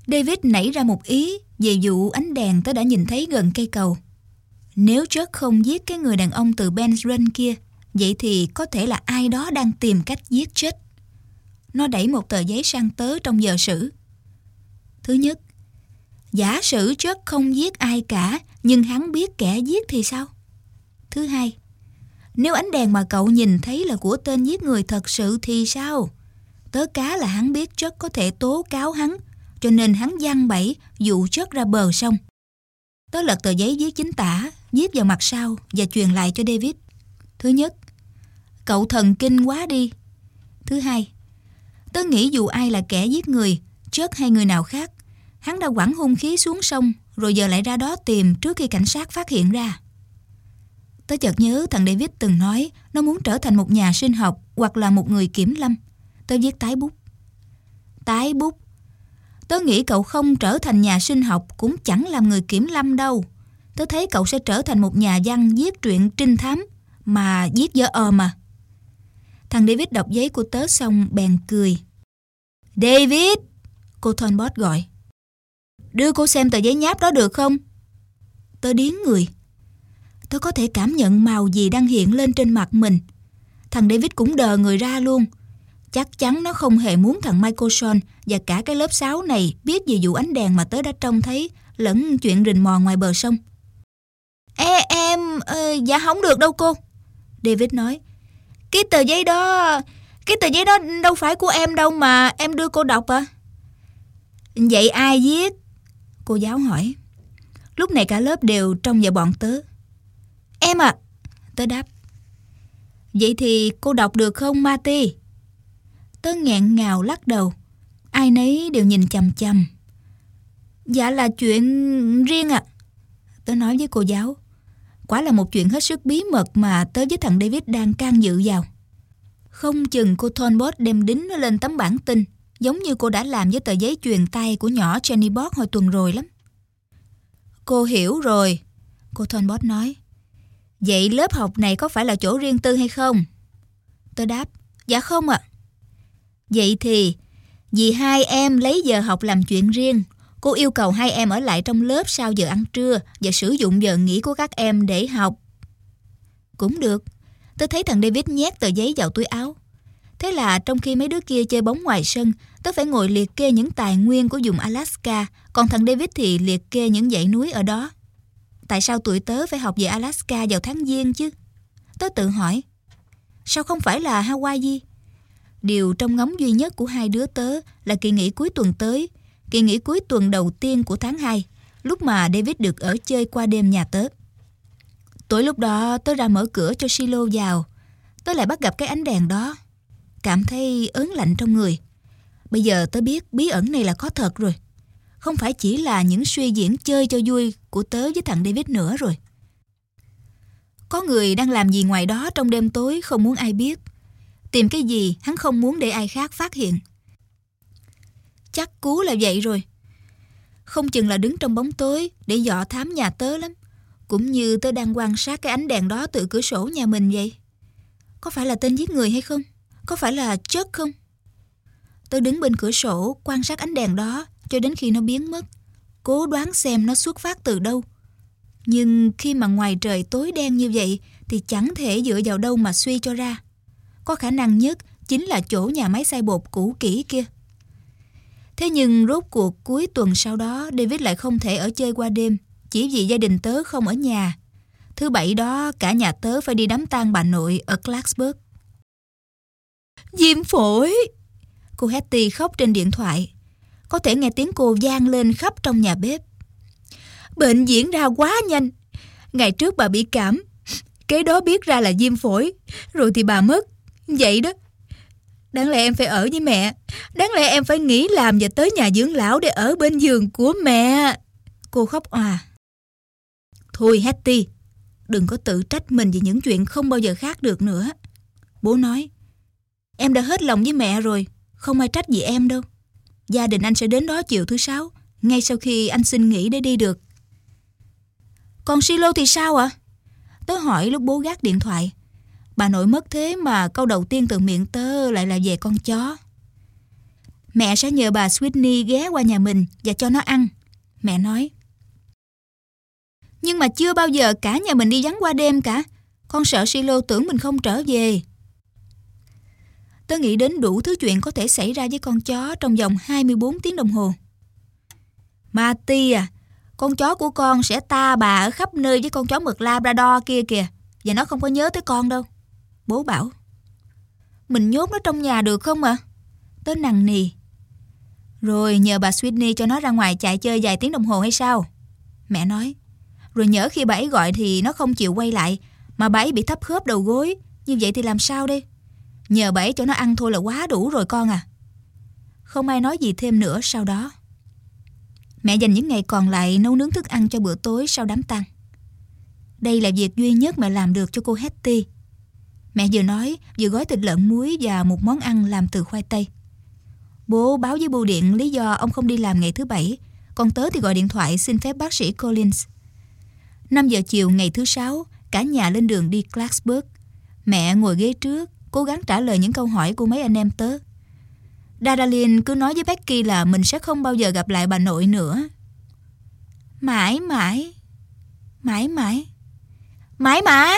David nảy ra một ý về vụ ánh đèn tớ đã nhìn thấy gần cây cầu. Nếu Chuck không giết cái người đàn ông từ Ben's Run kia, vậy thì có thể là ai đó đang tìm cách giết Chuck. Nó đẩy một tờ giấy sang tớ trong giờ sử. Thứ nhất, giả sử Chuck không giết ai cả, nhưng hắn biết kẻ giết thì sao? Thứ hai, nếu ánh đèn mà cậu nhìn thấy là của tên giết người thật sự thì sao? Tớ cá là hắn biết Chuck có thể tố cáo hắn, cho nên hắn giăng bẫy dụ Chuck ra bờ sông. Tớ lật tờ giấy viết chính tả, viết vào mặt sau và truyền lại cho David. Thứ nhất, cậu thần kinh quá đi. Thứ hai, tớ nghĩ dù ai là kẻ giết người, Chuck hay người nào khác, hắn đã quẳng hung khí xuống sông rồi giờ lại ra đó tìm trước khi cảnh sát phát hiện ra. Tớ chợt nhớ thằng David từng nói nó muốn trở thành một nhà sinh học hoặc là một người kiểm lâm. Tớ viết tái bút. Tái bút. Tớ nghĩ cậu không trở thành nhà sinh học cũng chẳng làm người kiểm lâm đâu. Tớ thấy cậu sẽ trở thành một nhà văn viết truyện trinh thám mà viết dở mà. Thằng David đọc giấy của tớ xong bèn cười. David! Cô Thornbot gọi. Đưa cô xem tờ giấy nháp đó được không? Tớ điếng người. Tớ có thể cảm nhận màu gì đang hiện lên trên mặt mình. Thằng David cũng đờ người ra luôn. Chắc chắn nó không hề muốn thằng Michael Sean và cả cái lớp 6 này biết về vụ ánh đèn mà tớ đã trông thấy lẫn chuyện rình mò ngoài bờ sông. Dạ không được đâu cô, David nói. Cái tờ giấy đó đâu phải của em đâu mà em đưa cô đọc à? Vậy ai viết? Cô giáo hỏi. Lúc này cả lớp đều trông vào bọn tớ. Em à, tớ đáp. Vậy thì cô đọc được không Marty? Tớ nghẹn ngào lắc đầu. Ai nấy đều nhìn chằm chằm. Dạ là chuyện riêng ạ, tớ nói với cô giáo. Quả là một chuyện hết sức bí mật mà tớ với thằng David đang can dự vào. Không chừng cô Thornbot đem đính nó lên tấm bản tin, giống như cô đã làm với tờ giấy truyền tay của nhỏ Jenny Bot hồi tuần rồi lắm. Cô hiểu rồi, cô Thornbot nói. Vậy lớp học này có phải là chỗ riêng tư hay không? Tớ đáp, dạ không ạ. Vậy thì, vì hai em lấy giờ học làm chuyện riêng, cô yêu cầu hai em ở lại trong lớp sau giờ ăn trưa và sử dụng giờ nghỉ của các em để học. Cũng được. Tớ thấy thằng David nhét tờ giấy vào túi áo. Thế là trong khi mấy đứa kia chơi bóng ngoài sân, tớ phải ngồi liệt kê những tài nguyên của vùng Alaska, còn thằng David thì liệt kê những dãy núi ở đó. Tại sao tụi tớ phải học về Alaska vào tháng Giêng chứ? Tớ tự hỏi. Sao không phải là Hawaii? Điều trông ngóng duy nhất của hai đứa tớ là kỳ nghỉ cuối tuần tới, kỳ nghỉ cuối tuần đầu tiên của tháng 2, lúc mà David được ở chơi qua đêm nhà tớ. Tối lúc đó tớ ra mở cửa cho Silo vào. Tớ lại bắt gặp cái ánh đèn đó. Cảm thấy ớn lạnh trong người. Bây giờ tớ biết bí ẩn này là có thật rồi. Không phải chỉ là những suy diễn chơi cho vui của tớ với thằng David nữa rồi. Có người đang làm gì ngoài đó trong đêm tối không muốn ai biết. Tìm cái gì hắn không muốn để ai khác phát hiện. Chắc cú là vậy rồi. Không chừng là đứng trong bóng tối để dọ thám nhà tớ lắm. Cũng như tớ đang quan sát cái ánh đèn đó từ cửa sổ nhà mình vậy. Có phải là tên giết người hay không? Có phải là Chuck không? Tớ đứng bên cửa sổ quan sát ánh đèn đó cho đến khi nó biến mất, cố đoán xem nó xuất phát từ đâu. Nhưng khi mà ngoài trời tối đen như vậy thì chẳng thể dựa vào đâu mà suy cho ra. Có khả năng nhất chính là chỗ nhà máy xay bột cũ kỹ kia. Thế nhưng rốt cuộc cuối tuần sau đó David lại không thể ở chơi qua đêm, chỉ vì gia đình tớ không ở nhà. Thứ Bảy đó cả nhà tớ phải đi đám tang bà nội ở Clarksburg. Viêm phổi! Cô Hattie khóc trên điện thoại. Có thể nghe tiếng cô vang lên khắp trong nhà bếp. Bệnh diễn ra quá nhanh. Ngày trước bà bị cảm, kế đó biết ra là viêm phổi, rồi thì bà mất. Vậy đó. Đáng lẽ em phải ở với mẹ. Đáng lẽ em phải nghỉ làm và tới nhà dưỡng lão để ở bên giường của mẹ. Cô khóc òa. Thôi Hattie, đừng có tự trách mình vì những chuyện không bao giờ khác được nữa. Bố nói. Em đã hết lòng với mẹ rồi, không ai trách gì em đâu. Gia đình anh sẽ đến đó chiều thứ Sáu, ngay sau khi anh xin nghỉ để đi được. Còn Silo thì sao ạ? Tớ hỏi lúc bố gác điện thoại. Bà nội mất thế mà câu đầu tiên từ miệng tớ lại là về con chó. Mẹ sẽ nhờ bà Sweeney ghé qua nhà mình và cho nó ăn, mẹ nói. Nhưng mà chưa bao giờ cả nhà mình đi vắng qua đêm cả. Con sợ Silo tưởng mình không trở về. Tớ nghĩ đến đủ thứ chuyện có thể xảy ra với con chó trong vòng 24 tiếng đồng hồ. Marty à, con chó của con sẽ ta bà ở khắp nơi với con chó mực Labrador kia kìa. Và nó không có nhớ tới con đâu, bố bảo. Mình nhốt nó trong nhà được không ạ? Tớ nằng nì. Rồi nhờ bà Sweeney cho nó ra ngoài chạy chơi vài tiếng đồng hồ hay sao? Mẹ nói. Rồi nhỡ khi bà ấy gọi thì nó không chịu quay lại, mà bà ấy bị thấp khớp đầu gối. Như vậy thì làm sao đây? Nhờ bà ấy cho nó ăn thôi là quá đủ rồi con à. Không ai nói gì thêm nữa sau đó. Mẹ dành những ngày còn lại nấu nướng thức ăn cho bữa tối sau đám tang. Đây là việc duy nhất mẹ làm được cho cô Hetty. Mẹ vừa nói vừa gói thịt lợn muối và một món ăn làm từ khoai tây. Bố báo với bưu điện lý do ông không đi làm ngày thứ Bảy, còn tớ thì gọi điện thoại xin phép bác sĩ Collins. 5 giờ chiều ngày thứ Sáu, cả nhà lên đường đi Clarksburg. Mẹ ngồi ghế trước, cố gắng trả lời những câu hỏi của mấy anh em tớ. Daryl cứ nói với Becky là mình sẽ không bao giờ gặp lại bà nội nữa. Mãi mãi, mãi mãi, mãi mãi.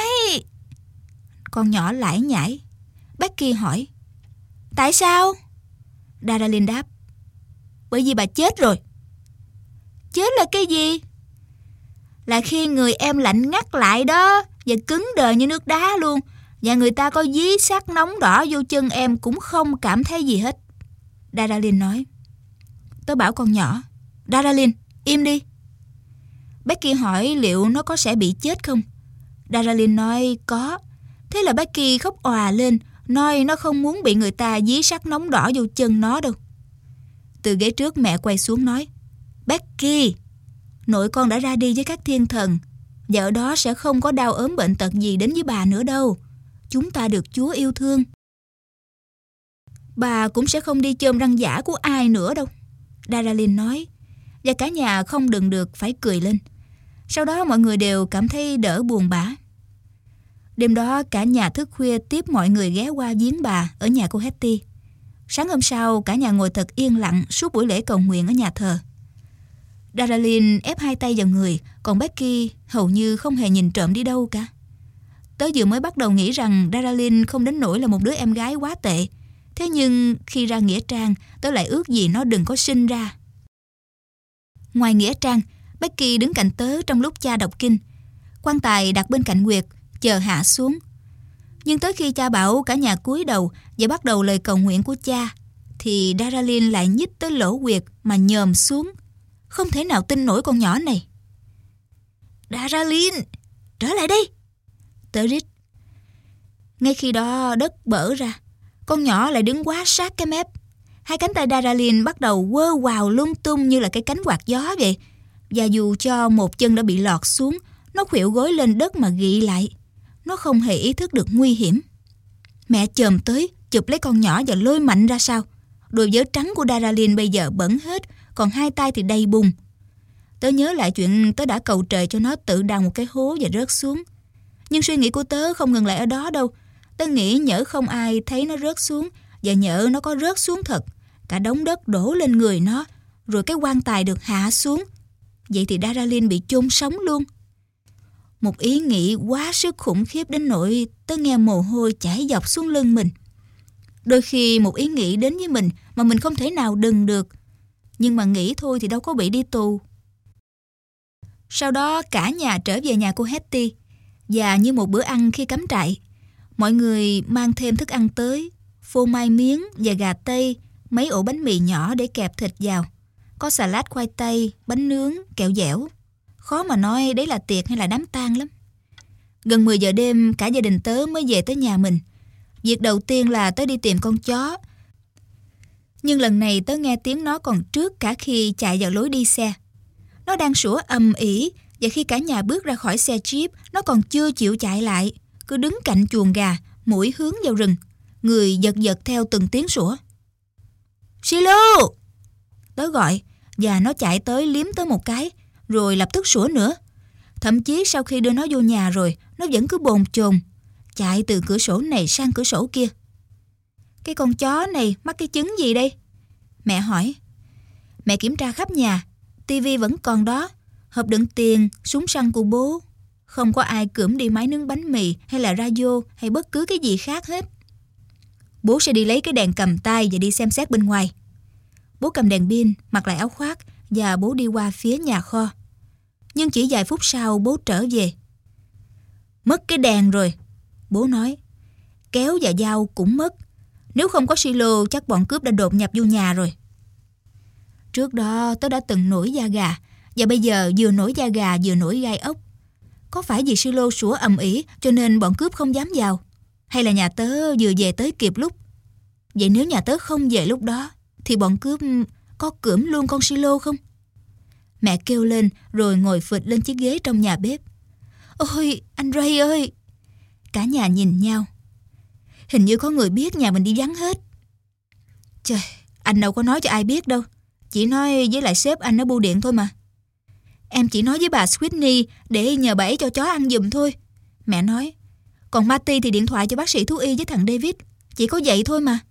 Con nhỏ lải nhải. Becky hỏi. Tại sao? Daryl đáp. Bởi vì bà chết rồi. Chết là cái gì? Là khi người em lạnh ngắt lại đó, và cứng đờ như nước đá luôn. Và người ta có dí sắt nóng đỏ vô chân em cũng không cảm thấy gì hết. Daryl nói. Tớ bảo con nhỏ. Daryl, im đi. Becky hỏi liệu nó có sẽ bị chết không? Daryl nói có. Thế là Becky khóc òa lên, nói nó không muốn bị người ta dí sắt nóng đỏ vô chân nó đâu. Từ ghế trước mẹ quay xuống nói. Becky, nội con đã ra đi với các thiên thần, và ở đó sẽ không có đau ốm bệnh tật gì đến với bà nữa đâu. Chúng ta được Chúa yêu thương. Bà cũng sẽ không đi chôm răng giả của ai nữa đâu, Daryl nói. Và cả nhà không đừng được phải cười lên. Sau đó mọi người đều cảm thấy đỡ buồn bã. Đêm đó cả nhà thức khuya tiếp mọi người ghé qua viếng bà ở nhà cô Hetty. Sáng hôm sau cả nhà ngồi thật yên lặng suốt buổi lễ cầu nguyện ở nhà thờ. Daryl ép 2 tay vào người, còn Becky hầu như không hề nhìn trộm đi đâu cả. Tớ vừa mới bắt đầu nghĩ rằng Daryl không đến nỗi là một đứa em gái quá tệ. Thế nhưng khi ra nghĩa trang, tớ lại ước gì nó đừng có sinh ra. Ngoài nghĩa trang, Becky đứng cạnh tớ trong lúc cha đọc kinh. Quan tài đặt bên cạnh huyệt, chờ hạ xuống. Nhưng tới khi cha bảo cả nhà cúi đầu và bắt đầu lời cầu nguyện của cha, thì Daryl lại nhích tới lỗ huyệt mà nhòm xuống. Không thể nào tin nổi con nhỏ này. Daryl, trở lại đây, tớ rít. Ngay khi đó đất bở ra. Con nhỏ lại đứng quá sát cái mép. 2 cánh tay Daryl bắt đầu quơ quào lung tung như là cái cánh quạt gió vậy. Và dù cho một chân đã bị lọt xuống, nó khuỵu gối lên đất mà gị lại. Nó không hề ý thức được nguy hiểm. Mẹ chồm tới, chụp lấy con nhỏ và lôi mạnh ra sau. Đôi vớ trắng của Daryl bây giờ bẩn hết, còn 2 tay thì đầy bùn. Tớ nhớ lại chuyện tớ đã cầu trời cho nó tự đào một cái hố và rớt xuống. Nhưng suy nghĩ của tớ không ngừng lại ở đó đâu. Tớ nghĩ nhỡ không ai thấy nó rớt xuống, và nhỡ nó có rớt xuống thật, cả đống đất đổ lên người nó, rồi cái quan tài được hạ xuống. Vậy thì Daryl bị chôn sống luôn. Một ý nghĩ quá sức khủng khiếp đến nỗi tớ nghe mồ hôi chảy dọc xuống lưng mình. Đôi khi một ý nghĩ đến với mình mà mình không thể nào đừng được. Nhưng mà nghĩ thôi thì đâu có bị đi tù. Sau đó cả nhà trở về nhà cô Hetty. Và như một bữa ăn khi cắm trại, mọi người mang thêm thức ăn tới, phô mai miếng và gà tây, mấy ổ bánh mì nhỏ để kẹp thịt vào. Có salad khoai tây, bánh nướng, kẹo dẻo. Khó mà nói đấy là tiệc hay là đám tang lắm. Gần 10 giờ đêm cả gia đình tớ mới về tới nhà mình. Việc đầu tiên là tớ đi tìm con chó. Nhưng lần này tớ nghe tiếng nó còn trước cả khi chạy vào lối đi xe. Nó đang sủa ầm ĩ, và khi cả nhà bước ra khỏi xe Jeep, nó còn chưa chịu chạy lại, cứ đứng cạnh chuồng gà, mũi hướng vào rừng, người giật giật theo từng tiếng sủa. Silo! Tớ gọi, và nó chạy tới liếm tớ một cái, rồi lập tức sủa nữa. Thậm chí sau khi đưa nó vô nhà rồi, nó vẫn cứ bồn chồn, chạy từ cửa sổ này sang cửa sổ kia. Cái con chó này mắc cái chứng gì đây? Mẹ hỏi. Mẹ kiểm tra khắp nhà, tivi vẫn còn đó, hộp đựng tiền, súng săn của bố. Không có ai cưỡng đi máy nướng bánh mì hay là radio hay bất cứ cái gì khác hết. Bố sẽ đi lấy cái đèn cầm tay và đi xem xét bên ngoài. Bố cầm đèn pin, mặc lại áo khoác và bố đi qua phía nhà kho. Nhưng chỉ vài phút sau bố trở về. Mất cái đèn rồi, bố nói. Kéo và dao cũng mất. Nếu không có silo chắc bọn cướp đã đột nhập vô nhà rồi. Trước đó tớ đã từng nổi da gà, và bây giờ vừa nổi da gà vừa nổi gai ốc. Có phải vì silo sủa ầm ĩ cho nên bọn cướp không dám vào? Hay là nhà tớ vừa về tới kịp lúc? Vậy nếu nhà tớ không về lúc đó thì bọn cướp có cưỡng luôn con silo không? Mẹ kêu lên rồi ngồi phịch lên chiếc ghế trong nhà bếp. Ôi, anh Ray ơi! Cả nhà nhìn nhau. Hình như có người biết nhà mình đi vắng hết. Trời, anh đâu có nói cho ai biết đâu. Chỉ nói với lại sếp anh ở bưu điện thôi mà. Em chỉ nói với bà Sweeney để nhờ bà ấy cho chó ăn giùm thôi, mẹ nói. Còn Marty thì điện thoại cho bác sĩ thú y với thằng David. Chỉ có vậy thôi mà.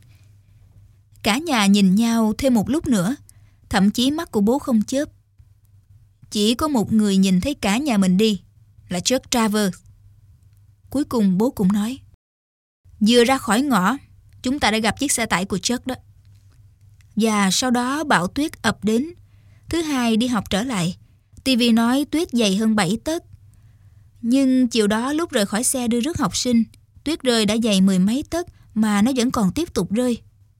Cả nhà nhìn nhau thêm một lúc nữa. Thậm chí mắt của bố không chớp. Chỉ có một người nhìn thấy cả nhà mình đi, là Chuck Travers. Cuối cùng bố cũng nói. Vừa ra khỏi ngõ, chúng ta đã gặp chiếc xe tải của Chuck đó. Và sau đó bão tuyết ập đến. Thứ hai đi học trở lại, TV nói tuyết dày hơn 7 tấc. Nhưng chiều đó lúc rời khỏi xe đưa rước học sinh, tuyết rơi đã dày 10 mấy tấc mà nó vẫn còn tiếp tục rơi.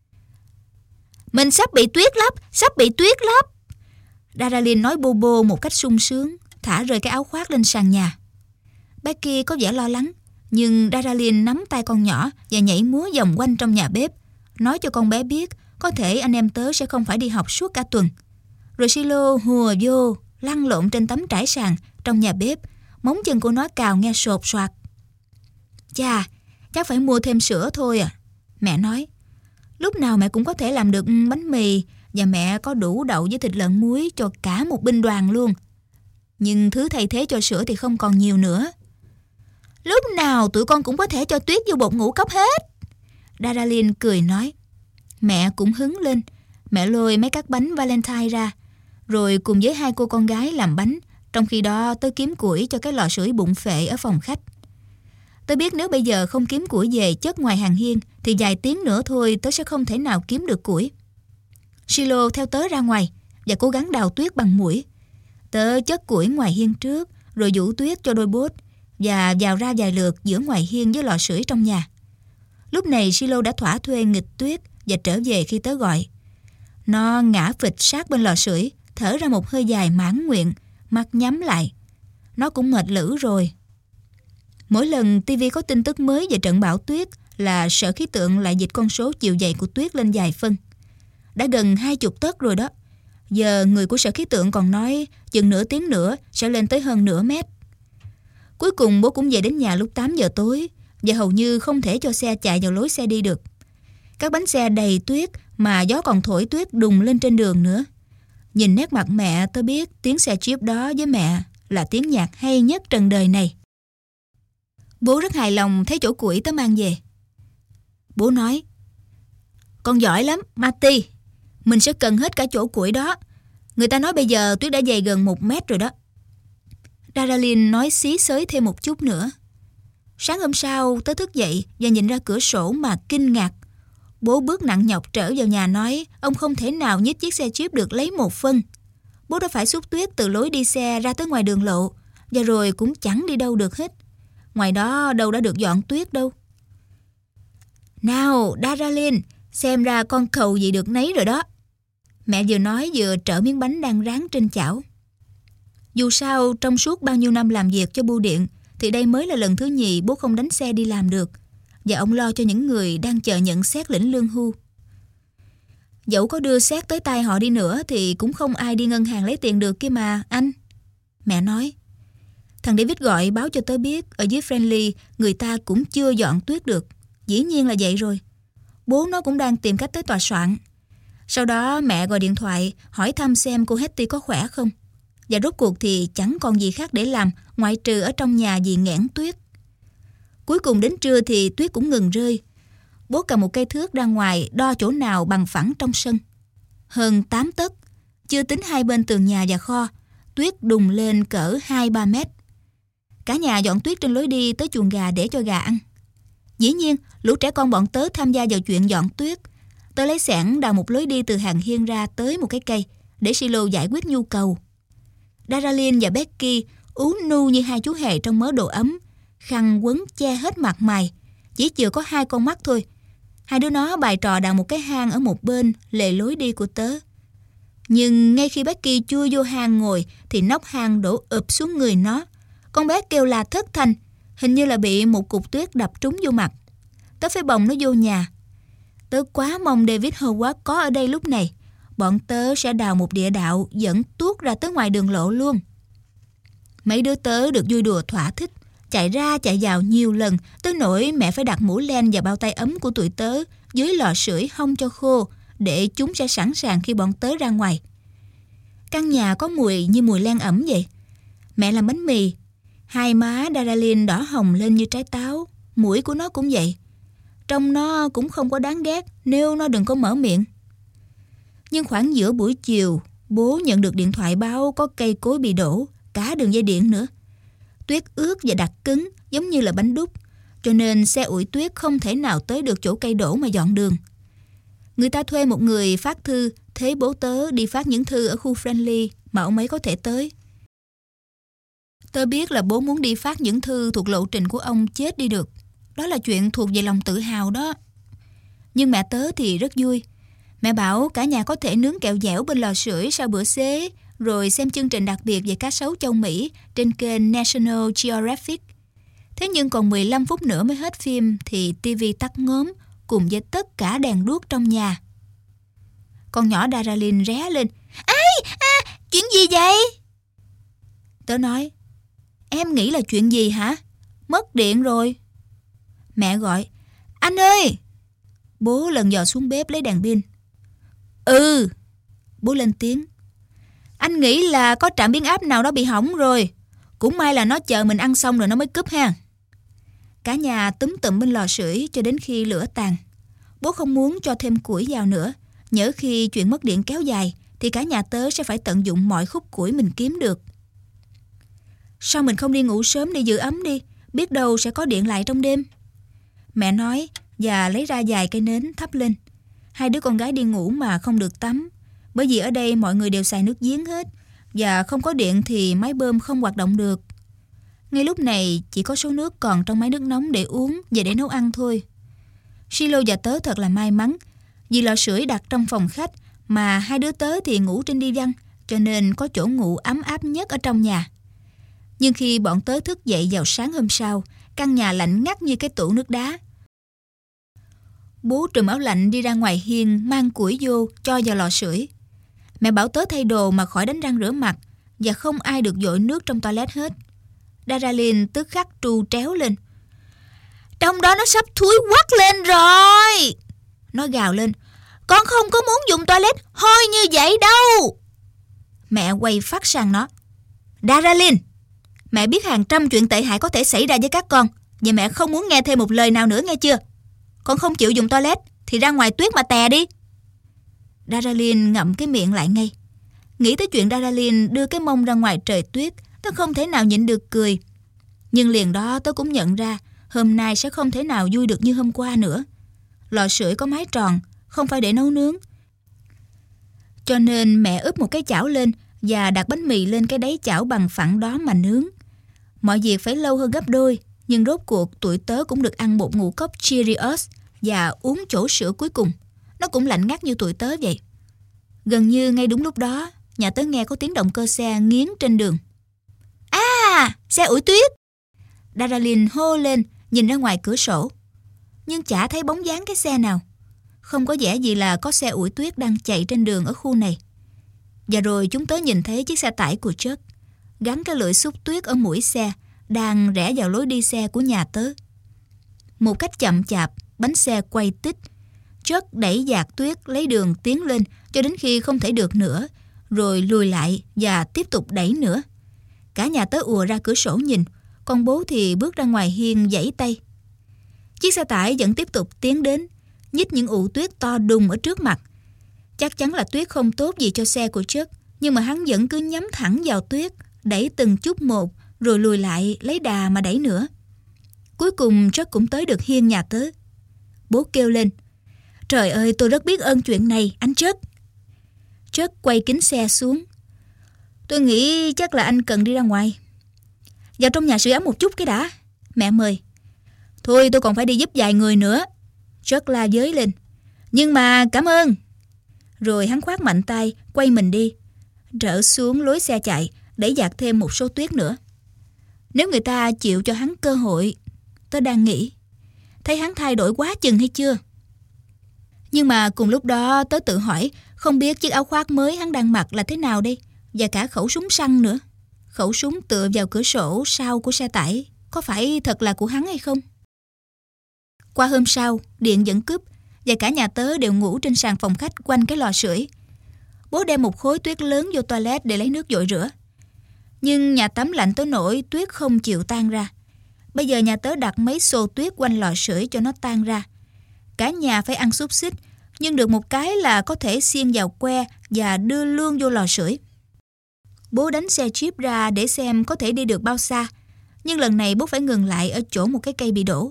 Mình sắp bị tuyết lấp, sắp bị tuyết lấp. Daralyn nói bô bô một cách sung sướng, thả rơi cái áo khoác lên sàn nhà. Becky có vẻ lo lắng, nhưng Daralyn nắm tay con nhỏ và nhảy múa vòng quanh trong nhà bếp, nói cho con bé biết có thể anh em tớ sẽ không phải đi học suốt cả tuần. Rồi Silo hùa vô, lăn lộn trên tấm trải sàn trong nhà bếp, móng chân của nó cào nghe sột soạt. Chà, chắc phải mua thêm sữa thôi à, mẹ nói. Lúc nào mẹ cũng có thể làm được bánh mì, và mẹ có đủ đậu với thịt lợn muối cho cả một binh đoàn luôn. Nhưng thứ thay thế cho sữa thì không còn nhiều nữa. Lúc nào tụi con cũng có thể cho tuyết vô bột ngũ cốc hết, Daralyn cười nói. Mẹ cũng hứng lên. Mẹ lôi mấy các bánh Valentine ra, rồi cùng với hai cô con gái làm bánh. Trong khi đó tớ kiếm củi cho cái lò sưởi bụng phệ ở phòng khách. Tớ biết nếu bây giờ không kiếm củi về chất ngoài hàng hiên thì vài tiếng nữa thôi tớ sẽ không thể nào kiếm được củi. Silo theo tớ ra ngoài và cố gắng đào tuyết bằng muỗi. Tớ chất củi ngoài hiên trước, rồi vũ tuyết cho đôi bốt và vào ra vài lượt giữa ngoài hiên với lò sưởi trong nhà. Lúc này Silo đã thỏa thuê nghịch tuyết và trở về khi tớ gọi. Nó ngã phịch sát bên lò sưởi, thở ra một hơi dài mãn nguyện, mắt nhắm lại. Nó cũng mệt lử rồi. Mỗi lần TV có tin tức mới về trận bão tuyết là Sở Khí tượng lại dịch con số chiều dày của tuyết lên vài phân. Đã gần 20 tấc rồi đó. Giờ người của Sở Khí tượng còn nói chừng nửa tiếng nữa sẽ lên tới hơn nửa mét. Cuối cùng bố cũng về đến nhà lúc 8 giờ tối và hầu như không thể cho xe chạy vào lối xe đi được. Các bánh xe đầy tuyết mà gió còn thổi tuyết đùng lên trên đường nữa. Nhìn nét mặt mẹ tớ biết tiếng xe Jeep đó với mẹ là tiếng nhạc hay nhất trần đời này. Bố rất hài lòng thấy chỗ củi tớ mang về. Bố nói, con giỏi lắm, Marty. Mình sẽ cần hết cả chỗ củi đó. Người ta nói bây giờ tuyết đã dày gần 1 mét rồi đó. Daralyn nói xí xới thêm một chút nữa. Sáng hôm sau tớ thức dậy và nhìn ra cửa sổ mà kinh ngạc. Bố bước nặng nhọc trở vào nhà nói ông không thể nào nhích chiếc xe Jeep được lấy 1 phân. Bố đã phải xúc tuyết từ lối đi xe ra tới ngoài đường lộ, và rồi cũng chẳng đi đâu được hết. Ngoài đó đâu đã được dọn tuyết đâu. Nào Daralyn, xem ra con khầu gì được nấy rồi đó. Mẹ vừa nói vừa trở miếng bánh đang rán trên chảo. Dù sao trong suốt bao nhiêu năm làm việc cho bưu điện thì đây mới là lần thứ nhì bố không đánh xe đi làm được, và ông lo cho những người đang chờ nhận xét lĩnh lương hưu. Dẫu có đưa xét tới tay họ đi nữa thì cũng không ai đi ngân hàng lấy tiền được kia mà anh, mẹ nói. Thằng David gọi báo cho tớ biết ở dưới Friendly người ta cũng chưa dọn tuyết được. Dĩ nhiên là vậy rồi. Bố nó cũng đang tìm cách tới tòa soạn. Sau đó mẹ gọi điện thoại hỏi thăm xem cô Hetty có khỏe không. Và rốt cuộc thì chẳng còn gì khác để làm ngoại trừ ở trong nhà vì nghẽn tuyết. Cuối cùng đến trưa thì tuyết cũng ngừng rơi. Bố cầm một cây thước ra ngoài đo chỗ nào bằng phẳng trong sân. hơn 8 tấc, chưa tính hai bên tường nhà và kho, tuyết đùng lên cỡ 2-3 mét. Cả nhà dọn tuyết trên lối đi tới chuồng gà để cho gà ăn. Dĩ nhiên, lũ trẻ con bọn tớ tham gia vào chuyện dọn tuyết. Tớ lấy xẻng đào một lối đi từ hàng hiên ra tới một cái cây để Silo giải quyết nhu cầu. Daralyn và Becky ú nu như hai chú hề trong mớ đồ ấm, khăn quấn che hết mặt mày, chỉ chừa có 2 con mắt thôi. Hai đứa nó bày trò đào một cái hang ở một bên lề lối đi của tớ. Nhưng ngay khi Becky chui vô hang ngồi thì nóc hang đổ ụp xuống người nó. Con bé kêu la thất thanh, hình như là bị một cục tuyết đập trúng vô mặt. Tớ phải bồng nó vô nhà. Tớ quá mong David Howard có ở đây lúc này. Bọn tớ sẽ đào một địa đạo dẫn tuốt ra tới ngoài đường lộ luôn. Mấy đứa tớ được vui đùa thỏa thích, chạy ra chạy vào nhiều lần, tới nỗi mẹ phải đặt mũ len và bao tay ấm của tụi tớ dưới lò sưởi hong cho khô, để chúng sẽ sẵn sàng khi bọn tớ ra ngoài. Căn nhà có mùi như mùi len ẩm vậy. Mẹ làm bánh mì, hai má Daralyn đỏ hồng lên như trái táo, mũi của nó cũng vậy. Trông nó cũng không có đáng ghét nếu nó đừng có mở miệng. Nhưng khoảng giữa buổi chiều, bố nhận được điện thoại báo có cây cối bị đổ, cả đường dây điện nữa. Tuyết ướt và đặc cứng giống như là bánh đúc, cho nên xe ủi tuyết không thể nào tới được chỗ cây đổ mà dọn đường. Người ta thuê một người phát thư, thế bố tớ đi phát những thư ở khu Friendly mà ông ấy có thể tới. Tớ biết là bố muốn đi phát những thư thuộc lộ trình của ông chết đi được. Đó là chuyện thuộc về lòng tự hào đó. Nhưng mẹ tớ thì rất vui. Mẹ bảo cả nhà có thể nướng kẹo dẻo bên lò sưởi sau bữa xế, rồi xem chương trình đặc biệt về cá sấu châu Mỹ trên kênh National Geographic. Thế nhưng còn 15 phút nữa mới hết phim thì TV tắt ngóm cùng với tất cả đèn đuốc trong nhà. Con nhỏ Daralyn ré lên. Chuyện gì vậy? Tớ nói, em nghĩ là chuyện gì hả? Mất điện rồi. Mẹ gọi, anh ơi! Bố lần dò xuống bếp lấy đèn pin. Bố lên tiếng. Anh nghĩ là có trạm biến áp nào đó bị hỏng rồi. Cũng may là nó chờ mình ăn xong rồi nó mới cúp ha. Cả nhà túm tụm bên lò sưởi cho đến khi lửa tàn. Bố không muốn cho thêm củi vào nữa. Nhỡ khi chuyện mất điện kéo dài thì cả nhà tớ sẽ phải tận dụng mọi khúc củi mình kiếm được. Sao mình không đi ngủ sớm để giữ ấm đi? Biết đâu sẽ có điện lại trong đêm. Mẹ nói và lấy ra vài cây nến thắp lên. Hai đứa con gái đi ngủ mà không được tắm, bởi vì ở đây mọi người đều xài nước giếng hết, và không có điện thì máy bơm không hoạt động được. Ngay lúc này chỉ có số nước còn trong máy nước nóng để uống và để nấu ăn thôi. Silo và tớ thật là may mắn, vì lò sưởi đặt trong phòng khách mà hai đứa tớ thì ngủ trên đi văn, cho nên có chỗ ngủ ấm áp nhất ở trong nhà. Nhưng khi bọn tớ thức dậy vào sáng hôm sau, căn nhà lạnh ngắt như cái tủ nước đá. Bố trùm áo lạnh đi ra ngoài hiên mang củi vô cho vào lò sưởi. Mẹ bảo tớ thay đồ mà khỏi đánh răng rửa mặt, và không ai được dội nước trong toilet hết. Daralyn tức khắc tru tréo lên. Trong đó nó sắp thúi quắc lên rồi. Nó gào lên. Con không có muốn dùng toilet hôi như vậy đâu. Mẹ quay phát sang nó. Daralyn, mẹ biết hàng trăm chuyện tệ hại có thể xảy ra với các con, và mẹ không muốn nghe thêm một lời nào nữa, nghe chưa? Con không chịu dùng toilet thì ra ngoài tuyết mà tè đi. Daralyn ngậm cái miệng lại ngay. Nghĩ tới chuyện Daralyn đưa cái mông ra ngoài trời tuyết, tớ không thể nào nhịn được cười. Nhưng liền đó tớ cũng nhận ra hôm nay sẽ không thể nào vui được như hôm qua nữa. Lò sưởi có mái tròn, không phải để nấu nướng. Cho nên mẹ ướp một cái chảo lên và đặt bánh mì lên cái đáy chảo bằng phẳng đó mà nướng. Mọi việc phải lâu hơn gấp đôi, nhưng rốt cuộc tụi tớ cũng được ăn một ngũ cốc Cheerios và uống chỗ sữa cuối cùng. Nó cũng lạnh ngắt như tụi tớ vậy. Gần như ngay đúng lúc đó, nhà tớ nghe có tiếng động cơ xe nghiến trên đường. Xe ủi tuyết! Daralyn hô lên, nhìn ra ngoài cửa sổ. Nhưng chả thấy bóng dáng cái xe nào. Không có vẻ gì là có xe ủi tuyết đang chạy trên đường ở khu này. Và rồi chúng tớ nhìn thấy chiếc xe tải của Chuck gắn cái lưỡi xúc tuyết ở mũi xe, đang rẽ vào lối đi xe của nhà tớ. Một cách chậm chạp, bánh xe quay tít. Chuck đẩy dạt tuyết lấy đường tiến lên cho đến khi không thể được nữa, rồi lùi lại và tiếp tục đẩy nữa. Cả nhà tớ ùa ra cửa sổ nhìn, còn bố thì bước ra ngoài hiên giãy tay. Chiếc xe tải vẫn tiếp tục tiến đến, nhích những ụ tuyết to đùng ở trước mặt. Chắc chắn là tuyết không tốt gì cho xe của Chuck, nhưng mà hắn vẫn cứ nhắm thẳng vào tuyết, đẩy từng chút một, rồi lùi lại lấy đà mà đẩy nữa. Cuối cùng Chuck cũng tới được hiên nhà tớ. Bố kêu lên: "Trời ơi, tôi rất biết ơn chuyện này, anh Chuck." Chuck quay kính xe xuống. "Tôi nghĩ chắc là anh cần đi ra ngoài. Vào trong nhà sưởi ấm một chút cái đã, mẹ mời." "Thôi tôi còn phải đi giúp vài người nữa." Chuck la giới lên. "Nhưng mà cảm ơn." Rồi hắn khoát mạnh tay, quay mình đi, trở xuống lối xe chạy, đẩy dạt thêm một số tuyết nữa. Nếu người ta chịu cho hắn cơ hội, tớ đang nghĩ, thấy hắn thay đổi quá chừng hay chưa? Nhưng mà cùng lúc đó tớ tự hỏi, không biết chiếc áo khoác mới hắn đang mặc là thế nào đây, và cả khẩu súng săn nữa. Khẩu súng tựa vào cửa sổ sau của xe tải, có phải thật là của hắn hay không? Qua hôm sau, điện vẫn cúp, và cả nhà tớ đều ngủ trên sàn phòng khách quanh cái lò sưởi. Bố đem một khối tuyết lớn vô toilet để lấy nước dội rửa. Nhưng nhà tắm lạnh tới nỗi tuyết không chịu tan ra. Bây giờ nhà tớ đặt mấy xô tuyết quanh lò sưởi cho nó tan ra. Cả nhà phải ăn xúc xích, nhưng được một cái là có thể xiên vào que và đưa luôn vô lò sưởi. Bố đánh xe Jeep ra để xem có thể đi được bao xa, nhưng lần này bố phải ngừng lại ở chỗ một cái cây bị đổ.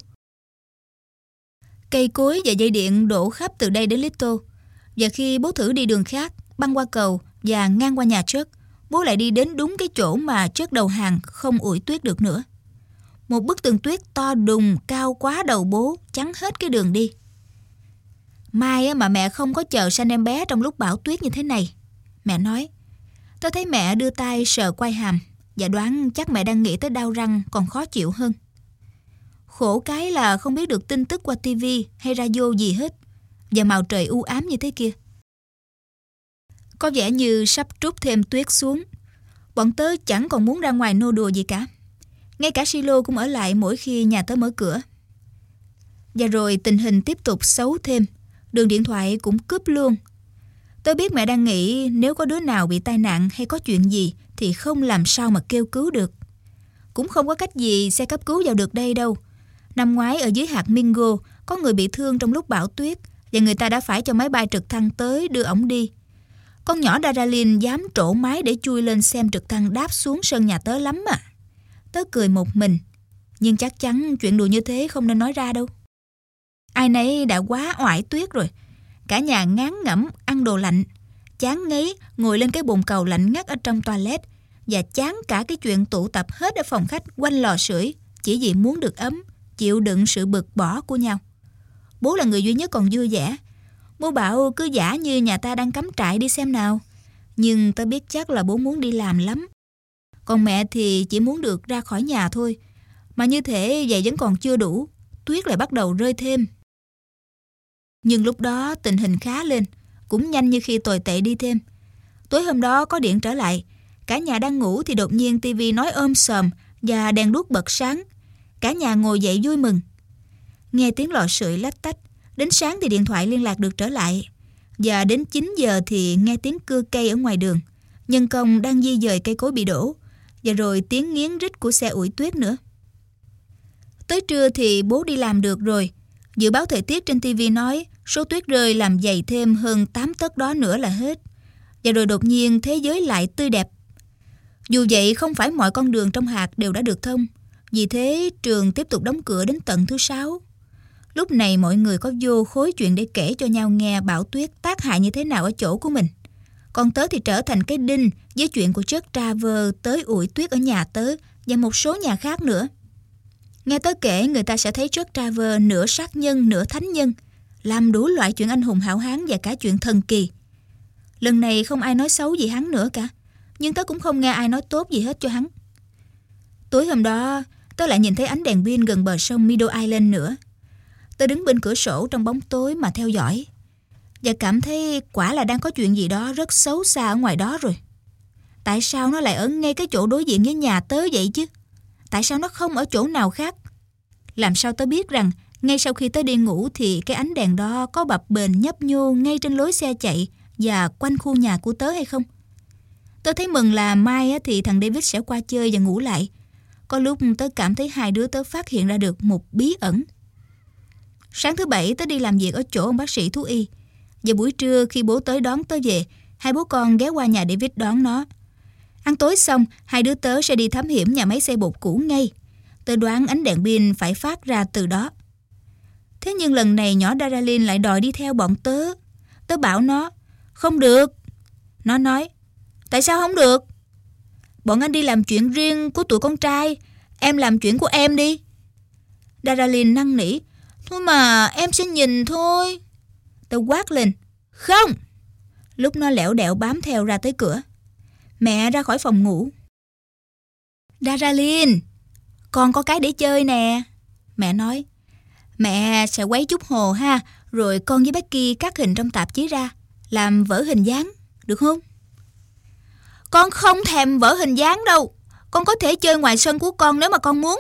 Cây cối và dây điện đổ khắp từ đây đến Little. Và khi bố thử đi đường khác, băng qua cầu và ngang qua nhà Chuck, bố lại đi đến đúng cái chỗ mà Chuck đầu hàng không ủi tuyết được nữa. Một bức tường tuyết to đùng cao quá đầu bố, chắn hết cái đường đi. Mai mà mẹ không có chờ sanh em bé trong lúc bão tuyết như thế này, mẹ nói. Tôi thấy mẹ đưa tay sờ quai hàm và đoán chắc mẹ đang nghĩ tới đau răng còn khó chịu hơn. Khổ cái là không biết được tin tức qua tivi hay radio gì hết, và màu trời u ám như thế kia. Có vẻ như sắp trút thêm tuyết xuống. Bọn tớ chẳng còn muốn ra ngoài nô đùa gì cả. Ngay cả Silo cũng ở lại mỗi khi nhà tớ mở cửa. Và rồi tình hình tiếp tục xấu thêm. Đường điện thoại cũng cúp luôn. Tớ biết mẹ đang nghĩ nếu có đứa nào bị tai nạn hay có chuyện gì thì không làm sao mà kêu cứu được. Cũng không có cách gì xe cấp cứu vào được đây đâu. Năm ngoái ở dưới hạt Mingo có người bị thương trong lúc bão tuyết, và người ta đã phải cho máy bay trực thăng tới đưa ổng đi. Con nhỏ Daralyn dám trổ mái để chui lên xem trực thăng đáp xuống sân nhà tớ lắm à. Tớ cười một mình, nhưng chắc chắn chuyện đùa như thế không nên nói ra đâu. Ai nấy đã quá oải tuyết rồi. Cả nhà ngán ngẩm ăn đồ lạnh, chán ngấy ngồi lên cái bồn cầu lạnh ngắt ở trong toilet, và chán cả cái chuyện tụ tập hết ở phòng khách quanh lò sưởi chỉ vì muốn được ấm, chịu đựng sự bực bõ của nhau. Bố là người duy nhất còn vui vẻ. Bố bảo cứ giả như nhà ta đang cắm trại đi xem nào. Nhưng tớ biết chắc là bố muốn đi làm lắm. Còn mẹ thì chỉ muốn được ra khỏi nhà thôi. Mà như thế vậy vẫn còn chưa đủ. Tuyết lại bắt đầu rơi thêm. Nhưng lúc đó tình hình khá lên, cũng nhanh như khi tồi tệ đi thêm. Tối hôm đó có điện trở lại. Cả nhà đang ngủ thì đột nhiên tivi nói sòm và đèn đuốc bật sáng. Cả nhà ngồi dậy vui mừng. Nghe tiếng lò sưởi lách tách. Đến sáng thì điện thoại liên lạc được trở lại. Và đến 9 giờ thì nghe tiếng cưa cây ở ngoài đường. Nhân công đang di dời cây cối bị đổ. Và rồi tiếng nghiến rít của xe ủi tuyết nữa. Tới trưa thì bố đi làm được rồi. Dự báo thời tiết trên TV nói số tuyết rơi làm dày thêm hơn 8 tấc đó nữa là hết. Và rồi đột nhiên thế giới lại tươi đẹp. Dù vậy không phải mọi con đường trong hạt đều đã được thông. Vì thế trường tiếp tục đóng cửa đến tận thứ 6. Lúc này mọi người có vô khối chuyện để kể cho nhau nghe bão tuyết tác hại như thế nào ở chỗ của mình. Còn tớ thì trở thành cái đinh với chuyện của Chuck Traver tới ủi tuyết ở nhà tớ và một số nhà khác nữa. Nghe tớ kể người ta sẽ thấy Chuck Traver nửa sát nhân nửa thánh nhân, làm đủ loại chuyện anh hùng hảo hán và cả chuyện thần kỳ. Lần này không ai nói xấu gì hắn nữa cả, nhưng tớ cũng không nghe ai nói tốt gì hết cho hắn. Tối hôm đó tớ lại nhìn thấy ánh đèn pin gần bờ sông Meadow Island nữa. Tớ đứng bên cửa sổ trong bóng tối mà theo dõi, và cảm thấy quả là đang có chuyện gì đó rất xấu xa ở ngoài đó rồi. Tại sao nó lại ở ngay cái chỗ đối diện với nhà tớ vậy chứ? Tại sao nó không ở chỗ nào khác? Làm sao tớ biết rằng ngay sau khi tớ đi ngủ thì cái ánh đèn đó có bập bềnh nhấp nhô ngay trên lối xe chạy và quanh khu nhà của tớ hay không? Tớ thấy mừng là mai thì thằng David sẽ qua chơi và ngủ lại. Có lúc tớ cảm thấy hai đứa tớ phát hiện ra được một bí ẩn. Sáng thứ Bảy tớ đi làm việc ở chỗ ông bác sĩ thú y, Và buổi trưa khi bố tới đón tớ về, hai bố con ghé qua nhà David đón nó. Ăn tối xong, hai đứa tớ sẽ đi thám hiểm nhà máy xay bột cũ ngay. Tớ đoán ánh đèn pin phải phát ra từ đó. Thế nhưng lần này nhỏ Daralyn lại đòi đi theo bọn tớ. Tớ bảo nó, không được. Nó nói, tại sao không được? Bọn anh đi làm chuyện riêng của tụi con trai, em làm chuyện của em đi. Daralyn năn nỉ, thôi mà em sẽ nhìn thôi. Tớ quát lên, không. Lúc nó lẻo đẻo bám theo ra tới cửa. Mẹ ra khỏi phòng ngủ. Daralyn, con có cái để chơi nè. Mẹ nói, mẹ sẽ quấy chút hồ ha, rồi con với Becky cắt hình trong tạp chí ra, làm vở hình dáng, được không? Con không thèm vở hình dáng đâu. Con có thể chơi ngoài sân của con nếu mà con muốn.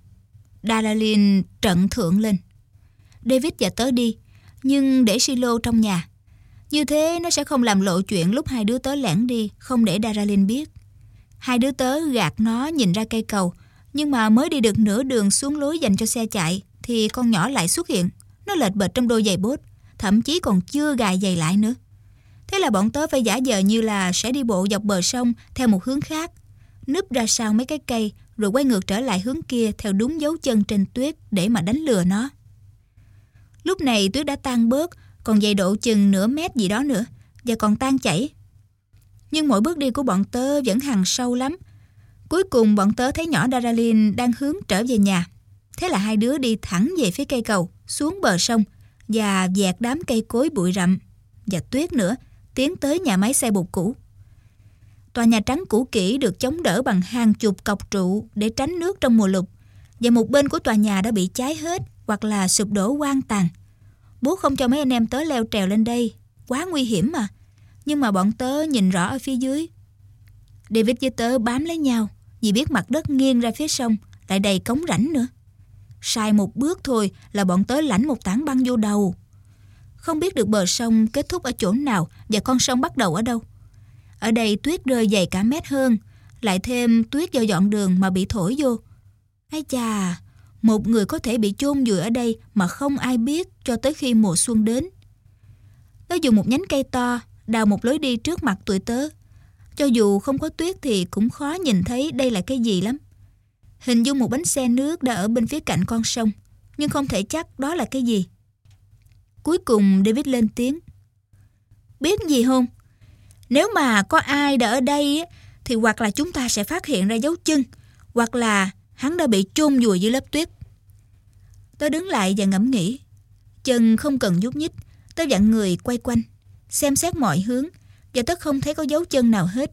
Daralyn trợn thượng lên. David và tớ đi, nhưng để Silo trong nhà. Như thế nó sẽ không làm lộ chuyện lúc hai đứa tớ lẻn đi, không để Daralyn biết. Hai đứa tớ gạt nó nhìn ra cây cầu, nhưng mà mới đi được nửa đường xuống lối dành cho xe chạy thì con nhỏ lại xuất hiện. Nó lệch bệch trong đôi giày bốt, thậm chí còn chưa gài giày lại nữa. Thế là bọn tớ phải giả vờ như là sẽ đi bộ dọc bờ sông theo một hướng khác, núp ra sau mấy cái cây rồi quay ngược trở lại hướng kia theo đúng dấu chân trên tuyết để mà đánh lừa nó. Lúc này tuyết đã tan bớt, còn dày độ chừng nửa mét gì đó nữa, và còn tan chảy. Nhưng mỗi bước đi của bọn tớ vẫn hằn sâu lắm. Cuối cùng bọn tớ thấy nhỏ Daralyn đang hướng trở về nhà. Thế là hai đứa đi thẳng về phía cây cầu, xuống bờ sông và dẹt đám cây cối bụi rậm và tuyết nữa, tiến tới nhà máy xay bột cũ. Tòa nhà trắng cũ kỹ được chống đỡ bằng hàng chục cọc trụ để tránh nước trong mùa lụt, và một bên của tòa nhà đã bị cháy hết hoặc là sụp đổ hoang tàn. Bố không cho mấy anh em tớ leo trèo lên đây, quá nguy hiểm mà. Nhưng mà bọn tớ nhìn rõ ở phía dưới. David với tớ bám lấy nhau vì biết mặt đất nghiêng ra phía sông, lại đầy cống rãnh nữa. Sai một bước thôi là bọn tớ lãnh một tảng băng vô đầu. Không biết được bờ sông kết thúc ở chỗ nào và con sông bắt đầu ở đâu. Ở đây tuyết rơi dày cả mét hơn, lại thêm tuyết do dọn đường mà bị thổi vô. Ái chà, một người có thể bị chôn vùi ở đây mà không ai biết cho tới khi mùa xuân đến. Tớ dùng một nhánh cây to đào một lối đi trước mặt tụi tớ. Cho dù không có tuyết thì cũng khó nhìn thấy đây là cái gì lắm. Hình dung một bánh xe nước đã ở bên phía cạnh con sông, nhưng không thể chắc đó là cái gì. Cuối cùng David lên tiếng. Biết gì không? Nếu mà có ai đã ở đây thì hoặc là chúng ta sẽ phát hiện ra dấu chân, hoặc là hắn đã bị chôn vùi dưới lớp tuyết. Tớ đứng lại và ngẫm nghĩ. Chân không cần nhúc nhích, tớ vặn người quay quanh, xem xét mọi hướng, và tớ không thấy có dấu chân nào hết.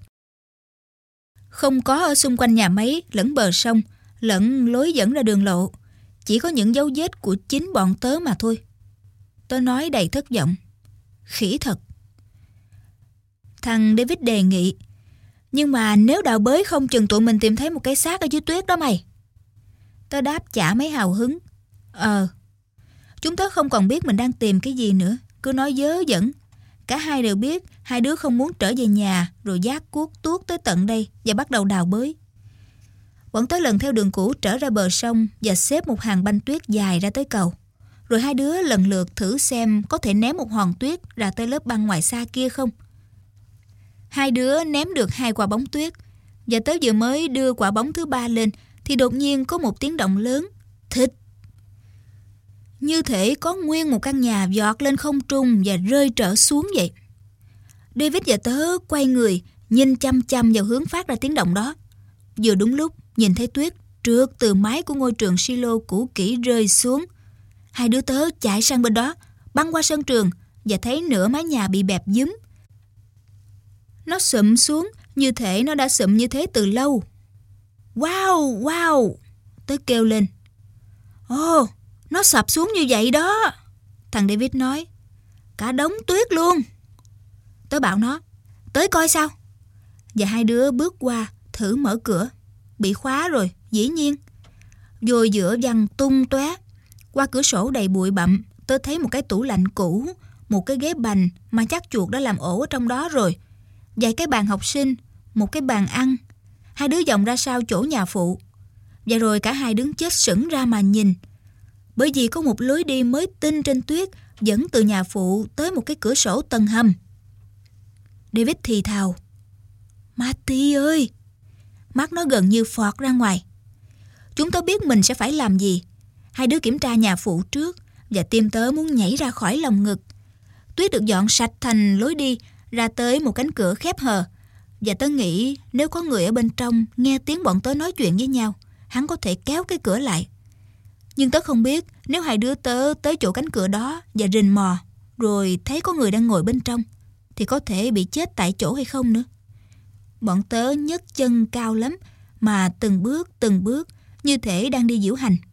Không có ở xung quanh nhà máy, lẫn bờ sông, lẫn lối dẫn ra đường lộ. Chỉ có những dấu vết của chính bọn tớ mà thôi. Tớ nói đầy thất vọng. Khỉ thật. Thằng David đề nghị. Nhưng mà nếu đào bới không chừng tụi mình tìm thấy một cái xác ở dưới tuyết đó mày. Tớ đáp chả mấy hào hứng. Chúng tớ không còn biết mình đang tìm cái gì nữa. Cứ nói vớ vẩn. Cả hai đều biết hai đứa không muốn trở về nhà, rồi vác cuốc tuốt tới tận đây và bắt đầu đào bới. Bọn tớ lần theo đường cũ trở ra bờ sông và xếp một hàng băng tuyết dài ra tới cầu. Rồi hai đứa lần lượt thử xem có thể ném một hòn tuyết ra tới lớp băng ngoài xa kia không. Hai đứa ném được 2 quả bóng tuyết, và tớ vừa mới đưa quả bóng thứ 3 lên thì đột nhiên có một tiếng động lớn. Thịch! Như thể có nguyên một căn nhà giọt lên không trung và rơi trở xuống vậy. David và tớ quay người, nhìn chăm chăm vào hướng phát ra tiếng động đó. Vừa đúng lúc nhìn thấy tuyết trượt từ mái của ngôi trường silo cũ kỹ rơi xuống. Hai đứa tớ chạy sang bên đó, băng qua sân trường và thấy nửa mái nhà bị bẹp dúm. Nó sụm xuống như thể nó đã sụm như thế từ lâu. Wow, wow! Tớ kêu lên. Ồ, nó sập xuống như vậy đó. Thằng David nói. Cả đống tuyết luôn. Tớ bảo nó, tới coi sao. Và hai đứa bước qua thử mở cửa. Bị khóa rồi, dĩ nhiên. Rồi giữa văng tung tóe. Qua cửa sổ đầy bụi bặm, tớ thấy một cái tủ lạnh cũ, một cái ghế bành mà chắc chuột đã làm ổ ở trong đó rồi, vài cái bàn học sinh, một cái bàn ăn. Hai đứa vòng ra sau chỗ nhà phụ. Và rồi cả hai đứng chết sững ra mà nhìn. Bởi vì có một lối đi mới tinh trên tuyết dẫn từ nhà phụ tới một cái cửa sổ tầng hầm. David thì thào: Marty ơi! Mắt nó gần như phọt ra ngoài. Chúng tớ biết mình sẽ phải làm gì. Hai đứa kiểm tra nhà phụ trước, và tim tớ muốn nhảy ra khỏi lồng ngực. Tuyết được dọn sạch thành lối đi ra tới một cánh cửa khép hờ, và tớ nghĩ nếu có người ở bên trong nghe tiếng bọn tớ nói chuyện với nhau, hắn có thể kéo cái cửa lại. Nhưng tớ không biết nếu hai đứa tớ tới chỗ cánh cửa đó và rình mò, rồi thấy có người đang ngồi bên trong, thì có thể bị chết tại chỗ hay không nữa. Bọn tớ nhấc chân cao lắm, mà từng bước như thể đang đi diễu hành.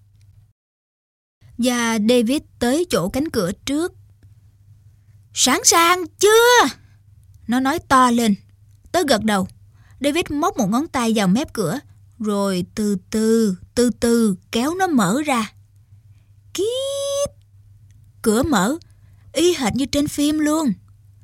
Và David tới chỗ cánh cửa trước. Sẵn sàng chưa? Nó nói to lên. Tớ gật đầu. David móc một ngón tay vào mép cửa, rồi từ từ kéo nó mở ra. Kít! Cửa mở, y hệt như trên phim luôn.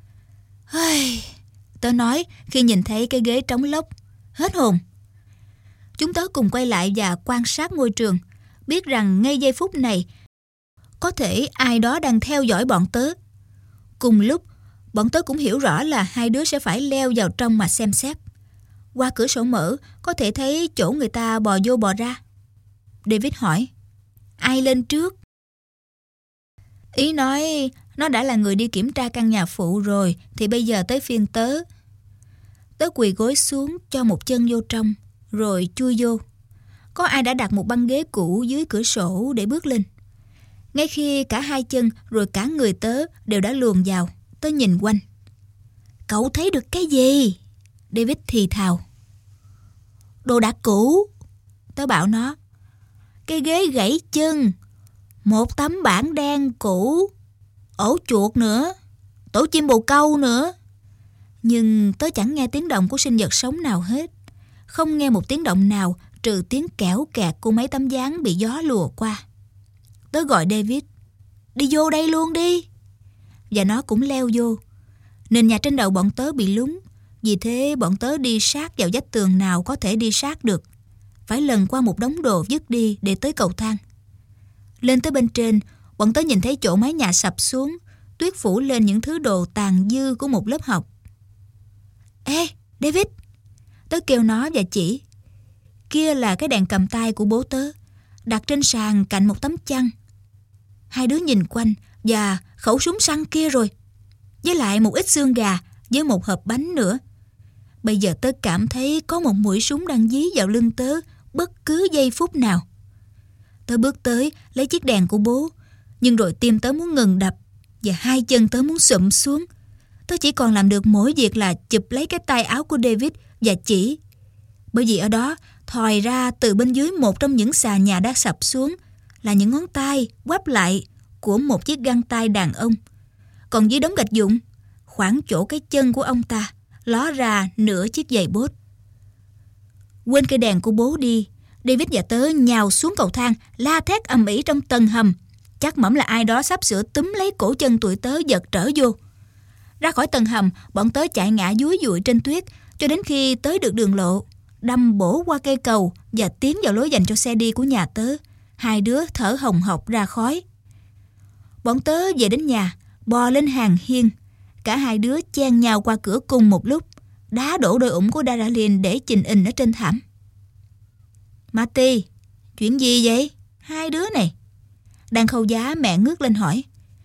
Tớ nói khi nhìn thấy cái ghế trống lốc. Hết hồn. Chúng tớ cùng quay lại và quan sát ngôi trường, biết rằng ngay giây phút này có thể ai đó đang theo dõi bọn tớ. Cùng lúc, bọn tớ cũng hiểu rõ là hai đứa sẽ phải leo vào trong mà xem xét. Qua cửa sổ mở, có thể thấy chỗ người ta bò vô bò ra. David hỏi: Ai lên trước? Ý nói nó đã là người đi kiểm tra căn nhà phụ rồi, thì bây giờ tới phiên tớ. Tớ quỳ gối xuống cho một chân vô trong, rồi chui vô. Có ai đã đặt một băng ghế cũ dưới cửa sổ để bước lên. Ngay khi cả hai chân rồi cả người tớ đều đã luồn vào, tớ nhìn quanh. Cậu thấy được cái gì? David thì thào. Đồ đạc cũ. Tớ bảo nó. Cái ghế gãy chân, một tấm bảng đen cũ, ổ chuột nữa, tổ chim bồ câu nữa. Nhưng tớ chẳng nghe tiếng động của sinh vật sống nào hết. Không nghe một tiếng động nào trừ tiếng kẽo kẹt của mấy tấm dáng bị gió lùa qua. Tớ gọi David: Đi vô đây luôn đi. Và nó cũng leo vô. Nền nhà trên đầu bọn tớ bị lún, vì thế bọn tớ đi sát vào vách tường nào có thể đi sát được. Phải lần qua một đống đồ vứt đi để tới cầu thang. Lên tới bên trên, bọn tớ nhìn thấy chỗ mái nhà sập xuống, tuyết phủ lên những thứ đồ tàn dư của một lớp học. Ê, David! Tớ kêu nó và chỉ. Kia là cái đèn cầm tay của bố tớ, đặt trên sàn cạnh một tấm chăn. Hai đứa nhìn quanh, và khẩu súng săn kia rồi, với lại một ít xương gà với một hộp bánh nữa. Bây giờ tớ cảm thấy có một mũi súng đang dí vào lưng tớ bất cứ giây phút nào. Tớ bước tới lấy chiếc đèn của bố, nhưng rồi tim tớ muốn ngừng đập và hai chân tớ muốn sụm xuống. Tớ chỉ còn làm được mỗi việc là chụp lấy cái tay áo của David và chỉ. Bởi vì ở đó thòi ra từ bên dưới một trong những xà nhà đã sập xuống là những ngón tay quắp lại của một chiếc găng tay đàn ông. Còn dưới đống gạch vụn, khoảng chỗ cái chân của ông ta, ló ra nửa chiếc giày bốt. Quên cây đèn của bố đi, David và tớ nhào xuống cầu thang, la thét ầm ĩ trong tầng hầm. Chắc mẩm là ai đó sắp sửa túm lấy cổ chân tụi tớ giật trở vô. Ra khỏi tầng hầm, bọn tớ chạy ngã dúi dụi trên tuyết cho đến khi tới được đường lộ, đâm bổ qua cây cầu và tiến vào lối dành cho xe đi của nhà tớ. Hai đứa thở hồng hộc ra khói. Bọn tớ về đến nhà, bò lên hàng hiên. Cả hai đứa chen nhau qua cửa cùng một lúc, đá đổ đôi ủng của Daralyn để chình ình ở trên thảm. Marty, chuyện gì vậy? Hai đứa này. Đang khâu giá mẹ ngước lên hỏi.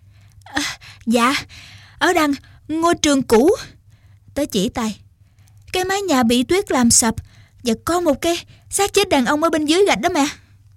Dạ, ở đằng ngôi trường cũ. Tớ chỉ tay. Cái mái nhà bị tuyết làm sập, và có một cái xác chết đàn ông ở bên dưới gạch đó mẹ.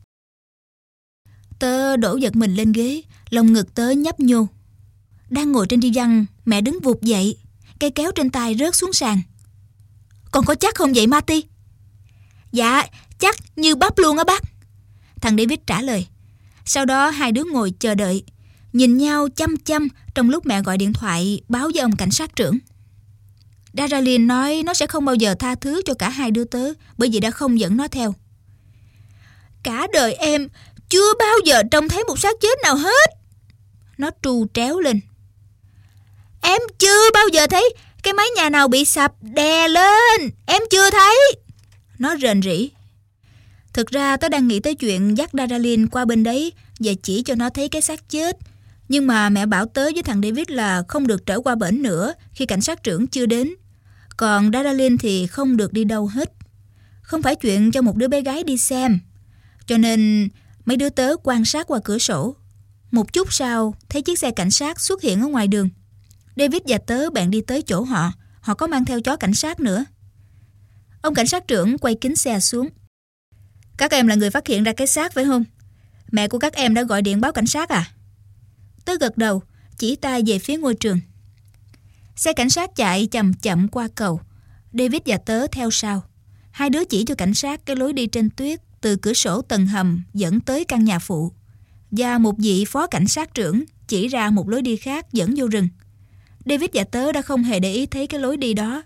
Tớ đổ giật mình lên ghế, lồng ngực tớ nhấp nhô. Đang ngồi trên đi văn, mẹ đứng vụt dậy, cây kéo trên tay rớt xuống sàn. Con có chắc không vậy Marty? Dạ, chắc như bắp luôn á bác. Thằng David trả lời. Sau đó hai đứa ngồi chờ đợi, nhìn nhau chăm chăm trong lúc mẹ gọi điện thoại báo với ông cảnh sát trưởng. Daralyn nói nó sẽ không bao giờ tha thứ cho cả hai đứa tớ, bởi vì đã không dẫn nó theo. Cả đời em chưa bao giờ trông thấy một xác chết nào hết. Nó tru tréo lên. Em chưa bao giờ thấy cái mái nhà nào bị sập đè lên. Em chưa thấy. Nó rền rĩ. Thực ra tớ đang nghĩ tới chuyện dắt Daralyn qua bên đấy và chỉ cho nó thấy cái xác chết. Nhưng mà mẹ bảo tớ với thằng David là không được trở qua bển nữa khi cảnh sát trưởng chưa đến. Còn Daralyn thì không được đi đâu hết. Không phải chuyện cho một đứa bé gái đi xem. Cho nên mấy đứa tớ quan sát qua cửa sổ. Một chút sau thấy chiếc xe cảnh sát xuất hiện ở ngoài đường. David và tớ bèn đi tới chỗ họ. Họ có mang theo chó cảnh sát nữa. Ông cảnh sát trưởng quay kính xe xuống. Các em là người phát hiện ra cái xác phải không? Mẹ của các em đã gọi điện báo cảnh sát à? Tớ gật đầu, chỉ tay về phía ngôi trường. Xe cảnh sát chạy chậm chậm qua cầu. David và tớ theo sau. Hai đứa chỉ cho cảnh sát cái lối đi trên tuyết từ cửa sổ tầng hầm dẫn tới căn nhà phụ. Và một vị phó cảnh sát trưởng chỉ ra một lối đi khác dẫn vô rừng. David và tớ đã không hề để ý thấy cái lối đi đó.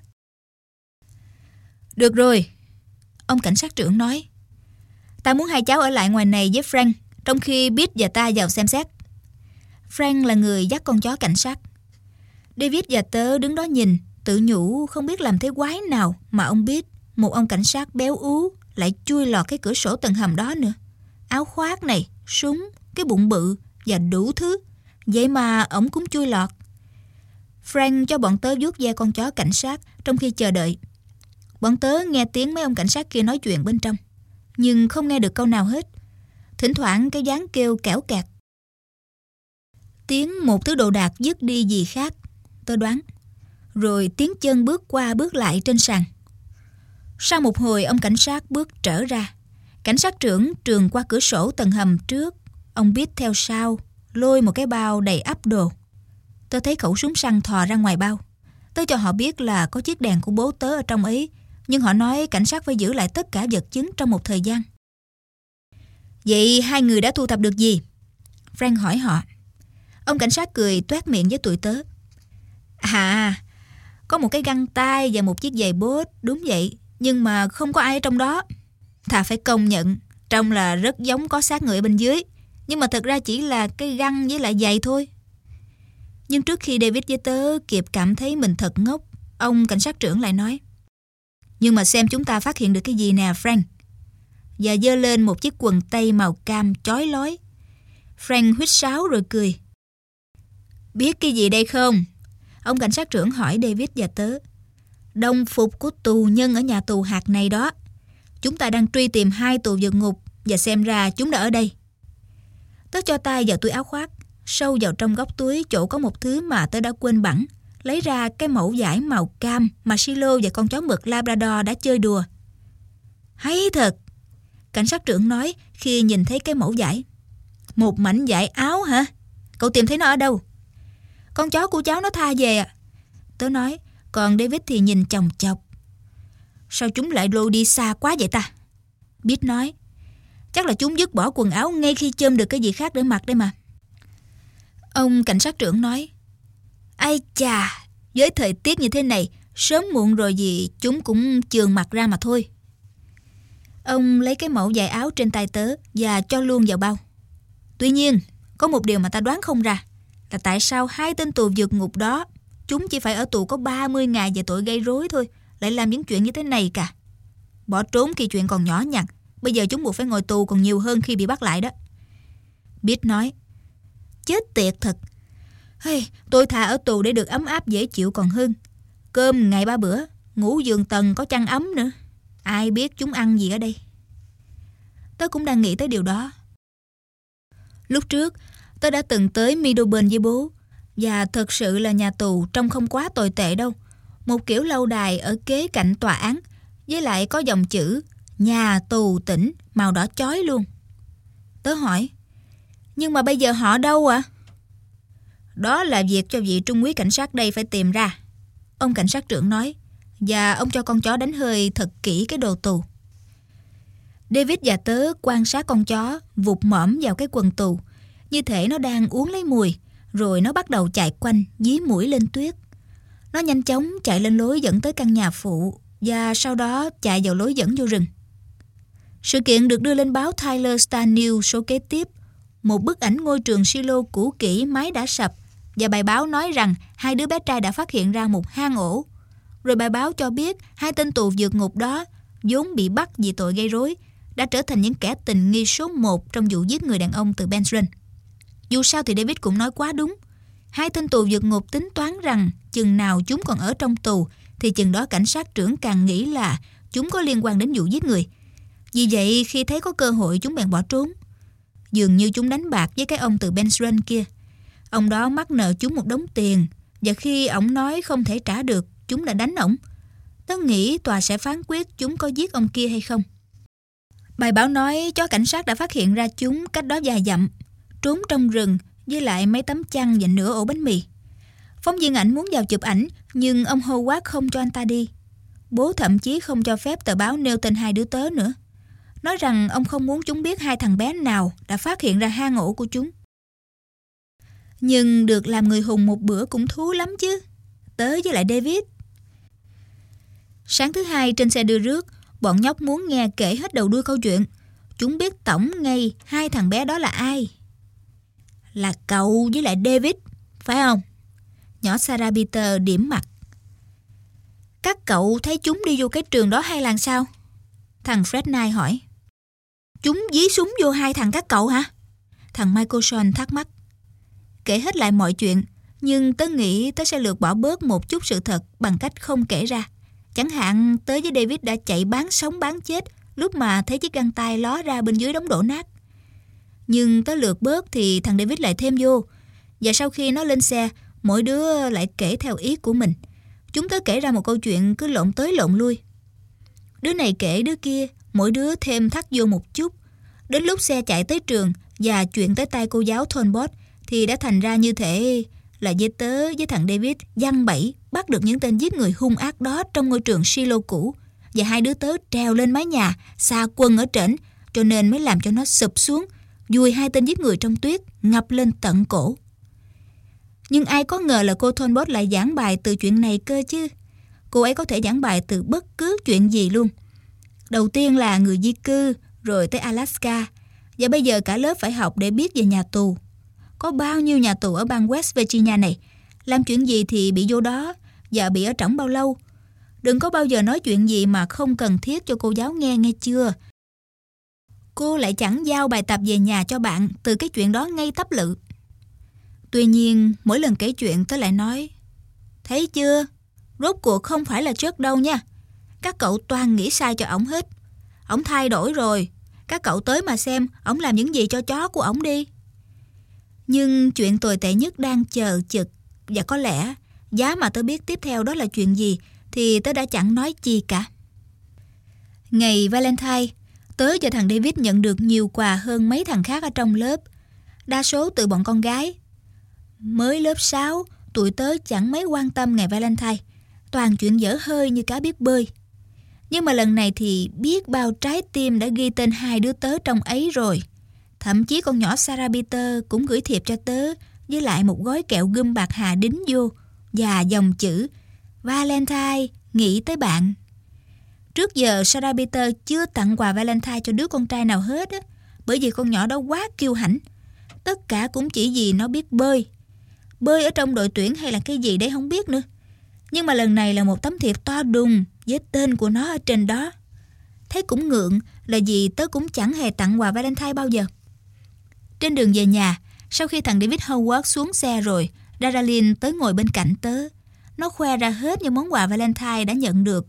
Được rồi, ông cảnh sát trưởng nói. Ta muốn hai cháu ở lại ngoài này với Frank, trong khi Pete và ta vào xem xét. Frank là người dắt con chó cảnh sát. David và tớ đứng đó nhìn, tự nhủ không biết làm thế quái nào mà ông Pete, một ông cảnh sát béo ú, lại chui lọt cái cửa sổ tầng hầm đó nữa. Áo khoác này, súng, cái bụng bự và đủ thứ. Vậy mà ổng cũng chui lọt. Frank cho bọn tớ vuốt ve con chó cảnh sát trong khi chờ đợi. Bọn tớ nghe tiếng mấy ông cảnh sát kia nói chuyện bên trong, nhưng không nghe được câu nào hết. Thỉnh thoảng cái dáng kêu kẽo kẹt. Tiếng một thứ đồ đạc vứt đi gì khác, tớ đoán. Rồi tiếng chân bước qua bước lại trên sàn. Sau một hồi ông cảnh sát bước trở ra. Cảnh sát trưởng trườn qua cửa sổ tầng hầm trước. Ông Pete theo sau, lôi một cái bao đầy ắp đồ. Tớ thấy khẩu súng săn thò ra ngoài bao. Tớ cho họ biết là có chiếc đèn của bố tớ ở trong ấy, nhưng họ nói cảnh sát phải giữ lại tất cả vật chứng trong một thời gian. Vậy hai người đã thu thập được gì? Frank hỏi họ. Ông cảnh sát cười toét miệng với tụi tớ. À, có một cái găng tay và một chiếc giày bốt, đúng vậy, nhưng mà không có ai ở trong đó. Thà phải công nhận, trông là rất giống có xác người ở bên dưới, nhưng mà thật ra chỉ là cái găng với lại giày thôi. Nhưng trước khi David với tớ kịp cảm thấy mình thật ngốc, ông cảnh sát trưởng lại nói. Nhưng mà xem chúng ta phát hiện được cái gì nè Frank. Và giơ lên một chiếc quần tây màu cam chói lói. Frank huýt sáo rồi cười. Biết cái gì đây không? Ông cảnh sát trưởng hỏi David và tớ. Đồng phục của tù nhân ở nhà tù hạt này đó. Chúng ta đang truy tìm 2 tù vượt ngục và xem ra chúng đã ở đây. Tớ cho tay vào túi áo khoác, sâu vào trong góc túi chỗ có một thứ mà tớ đã quên bẵng, lấy ra cái mẩu vải màu cam mà Silo và con chó mực Labrador đã chơi đùa. Hay thật, cảnh sát trưởng nói khi nhìn thấy cái mẩu vải. Một mảnh vải áo hả? Cậu tìm thấy nó ở đâu? Con chó của cháu nó tha về à? Tớ nói, còn David thì nhìn chòng chọc. Sao chúng lại lôi đi xa quá vậy ta? Pete nói, chắc là chúng vứt bỏ quần áo ngay khi chôm được cái gì khác để mặc đây mà. Ông cảnh sát trưởng nói, ai chà, với thời tiết như thế này, sớm muộn rồi gì chúng cũng chườn mặc ra mà thôi. Ông lấy cái mẫu vải áo trên tay tớ và cho luôn vào bao. Tuy nhiên, có một điều mà ta đoán không ra, là tại sao 2 tên tù vượt ngục đó, chúng chỉ phải ở tù có 30 ngày về tội gây rối thôi, lại làm những chuyện như thế này cả. Bỏ trốn khi chuyện còn nhỏ nhặt, bây giờ chúng buộc phải ngồi tù còn nhiều hơn khi bị bắt lại đó. Pete nói, chết tiệt thật. Hey, tôi thà ở tù để được ấm áp dễ chịu còn hơn. Cơm ngày 3 bữa, ngủ giường tầng có chăn ấm nữa. Ai biết chúng ăn gì ở đây. Tớ cũng đang nghĩ tới điều đó. Lúc trước, tớ đã từng tới Middlebourne với bố. Và thật sự là nhà tù trông không quá tồi tệ đâu. Một kiểu lâu đài ở kế cạnh tòa án, với lại có dòng chữ nhà tù tỉnh màu đỏ chói luôn. Tớ hỏi, nhưng mà bây giờ họ đâu ạ? Đó là việc cho vị trung úy cảnh sát đây phải tìm ra, ông cảnh sát trưởng nói. Và ông cho con chó đánh hơi thật kỹ cái đồ tù. David và tớ quan sát con chó vụt mõm vào cái quần tù, như thể nó đang uống lấy mùi. Rồi nó bắt đầu chạy quanh, dí mũi lên tuyết. Nó nhanh chóng chạy lên lối dẫn tới căn nhà phụ, và sau đó chạy vào lối dẫn vô rừng. Sự kiện được đưa lên báo Tyler Star News số kế tiếp. Một bức ảnh ngôi trường silo cũ kỹ mái đã sập, và bài báo nói rằng 2 đứa bé trai đã phát hiện ra một hang ổ. Rồi bài báo cho biết 2 tên tù vượt ngục đó, vốn bị bắt vì tội gây rối, đã trở thành những kẻ tình nghi số 1 trong vụ giết người đàn ông từ Benson. Dù sao thì David cũng nói quá đúng. Hai tên tù vượt ngục tính toán rằng chừng nào chúng còn ở trong tù thì chừng đó cảnh sát trưởng càng nghĩ là chúng có liên quan đến vụ giết người. Vì vậy khi thấy có cơ hội chúng bèn bỏ trốn. Dường như chúng đánh bạc với cái ông từ Benson kia. Ông đó mắc nợ chúng một đống tiền, và khi ổng nói không thể trả được, chúng đã đánh ổng. Tớ nghĩ tòa sẽ phán quyết chúng có giết ông kia hay không. Bài báo nói chó cảnh sát đã phát hiện ra chúng cách đó vài dặm, trốn trong rừng với lại mấy tấm chăn và nửa ổ bánh mì. Phóng viên ảnh muốn vào chụp ảnh, nhưng ông Howard không cho anh ta đi. Bố thậm chí không cho phép tờ báo nêu tên hai đứa tớ nữa, nói rằng ông không muốn chúng biết hai thằng bé nào đã phát hiện ra hang ổ của chúng. Nhưng được làm người hùng một bữa cũng thú lắm chứ, tớ với lại David. Sáng thứ hai trên xe đưa rước, bọn nhóc muốn nghe kể hết đầu đuôi câu chuyện. Chúng biết tổng ngay hai thằng bé đó là ai. Là cậu với lại David, phải không? Nhỏ Sarah Peter điểm mặt. Các cậu thấy chúng đi vô cái trường đó hay là sao? Thằng Fred Knight hỏi. Chúng dí súng vô hai thằng các cậu hả? Thằng Michael Sean thắc mắc. Kể hết lại mọi chuyện, nhưng tớ nghĩ tớ sẽ lược bỏ bớt một chút sự thật bằng cách không kể ra. Chẳng hạn tớ với David đã chạy bán sống bán chết lúc mà thấy chiếc găng tay ló ra bên dưới đống đổ nát. Nhưng tớ lược bớt thì thằng David lại thêm vô. Và sau khi nó lên xe, mỗi đứa lại kể theo ý của mình. Chúng tớ kể ra một câu chuyện cứ lộn tới lộn lui. Đứa này kể đứa kia, mỗi đứa thêm thắt vô một chút. Đến lúc xe chạy tới trường và chuyện tới tay cô giáo Thornbot thì đã thành ra như thể là với tớ với thằng David giăng bẫy bắt được những tên giết người hung ác đó trong ngôi trường Shiloh cũ, và hai đứa tớ trèo lên mái nhà xa quân ở trển, cho nên mới làm cho nó sụp xuống, vùi hai tên giết người trong tuyết ngập lên tận cổ. Nhưng ai có ngờ là cô Thornbot lại giảng bài từ chuyện này cơ chứ. Cô ấy có thể giảng bài từ bất cứ chuyện gì luôn. Đầu tiên là người di cư, rồi tới Alaska, và bây giờ cả lớp phải học để biết về nhà tù. Có bao nhiêu nhà tù ở bang West Virginia này, làm chuyện gì thì bị vô đó, và bị ở trỏng bao lâu. Đừng có bao giờ nói chuyện gì mà không cần thiết cho cô giáo nghe, nghe chưa? Cô lại chẳng giao bài tập về nhà cho bạn từ cái chuyện đó ngay tắp lự. Tuy nhiên, mỗi lần kể chuyện tớ lại nói, thấy chưa, rốt cuộc không phải là Chuck đâu nha. Các cậu toàn nghĩ sai cho ổng hết. Ổng thay đổi rồi. Các cậu tới mà xem ổng làm những gì cho chó của ổng đi. Nhưng chuyện tồi tệ nhất đang chờ chực. Và có lẽ giá mà tớ biết tiếp theo đó là chuyện gì thì tớ đã chẳng nói chi cả. Ngày Valentine, tớ và thằng David nhận được nhiều quà hơn mấy thằng khác ở trong lớp. Đa số từ bọn con gái. Mới lớp 6, tụi tớ chẳng mấy quan tâm ngày Valentine. Toàn chuyện dở hơi như cá biết bơi. Nhưng mà lần này thì biết bao trái tim đã ghi tên hai đứa tớ trong ấy rồi. Thậm chí con nhỏ Sarah Peter cũng gửi thiệp cho tớ với lại một gói kẹo gum bạc hà đính vô và dòng chữ Valentine, nghĩ tới bạn. Trước giờ Sarah Peter chưa tặng quà Valentine cho đứa con trai nào hết á, bởi vì con nhỏ đó quá kiêu hãnh. Tất cả cũng chỉ vì nó biết bơi. Bơi ở trong đội tuyển hay là cái gì đấy không biết nữa. Nhưng mà lần này là một tấm thiệp to đùng với tên của nó ở trên đó. Thấy cũng ngượng là vì tớ cũng chẳng hề tặng quà Valentine bao giờ. Trên đường về nhà, sau khi thằng David Howard xuống xe rồi, Daralyn tới ngồi bên cạnh tớ. Nó khoe ra hết những món quà Valentine đã nhận được.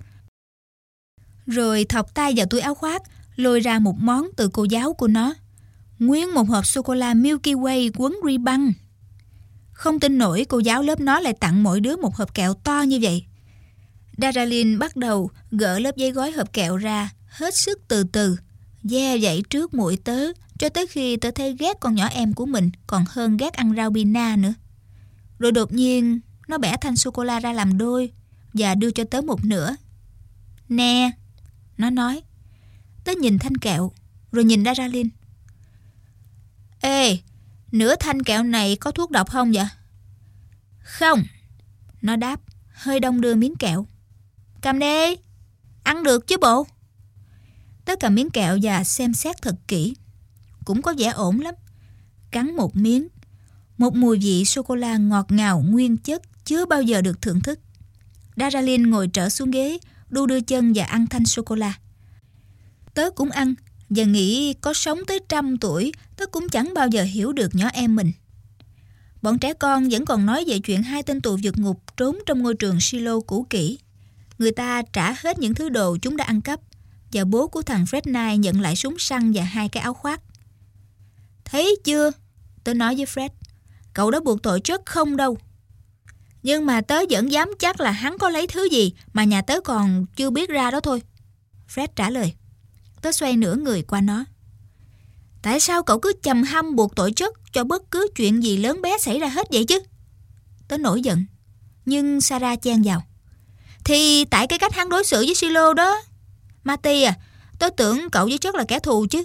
Rồi thọc tay vào túi áo khoác, lôi ra một món từ cô giáo của nó. Nguyên một hộp sô-cô-la Milky Way quấn ri-băng. Không tin nổi cô giáo lớp nó lại tặng mỗi đứa một hộp kẹo to như vậy. Daralyn bắt đầu gỡ lớp giấy gói hộp kẹo ra, hết sức từ từ, ve dậy trước mũi tớ, cho tới khi tớ thấy ghét con nhỏ em của mình còn hơn ghét ăn rau bina nữa. Rồi đột nhiên, nó bẻ thanh sô-cô-la ra làm đôi và đưa cho tớ một nửa. Nè, nó nói. Tớ nhìn thanh kẹo, rồi nhìn Daralyn. Ê, nửa thanh kẹo này có thuốc độc không vậy? Không, nó đáp, hơi đong đưa miếng kẹo. Cầm đi, ăn được chứ bộ. Tớ cầm miếng kẹo và xem xét thật kỹ. Cũng có vẻ ổn lắm. Cắn một miếng, một mùi vị sô-cô-la ngọt ngào nguyên chất chưa bao giờ được thưởng thức. Daralyn ngồi trở xuống ghế, đu đưa chân và ăn thanh sô-cô-la. Tớ cũng ăn và nghĩ có sống tới 100 tuổi, tớ cũng chẳng bao giờ hiểu được nhỏ em mình. Bọn trẻ con vẫn còn nói về chuyện 2 tên tù vượt ngục trốn trong ngôi trường Shiloh cũ kỹ. Người ta trả hết những thứ đồ chúng đã ăn cắp, và bố của thằng Fred Knight nhận lại súng săn và 2 cái áo khoác. Thấy chưa? Tớ nói với Fred. Cậu đã buộc tội Chuck không đâu. Nhưng mà tớ vẫn dám chắc là hắn có lấy thứ gì mà nhà tớ còn chưa biết ra đó thôi. Fred trả lời. Tớ xoay nửa người qua nó. Tại sao cậu cứ chầm hăm buộc tội Chuck cho bất cứ chuyện gì lớn bé xảy ra hết vậy chứ? Tớ nổi giận. Nhưng Sarah chen vào. Thì tại cái cách hắn đối xử với Shiloh đó. Marty à, tớ tưởng cậu với Chuck là kẻ thù chứ.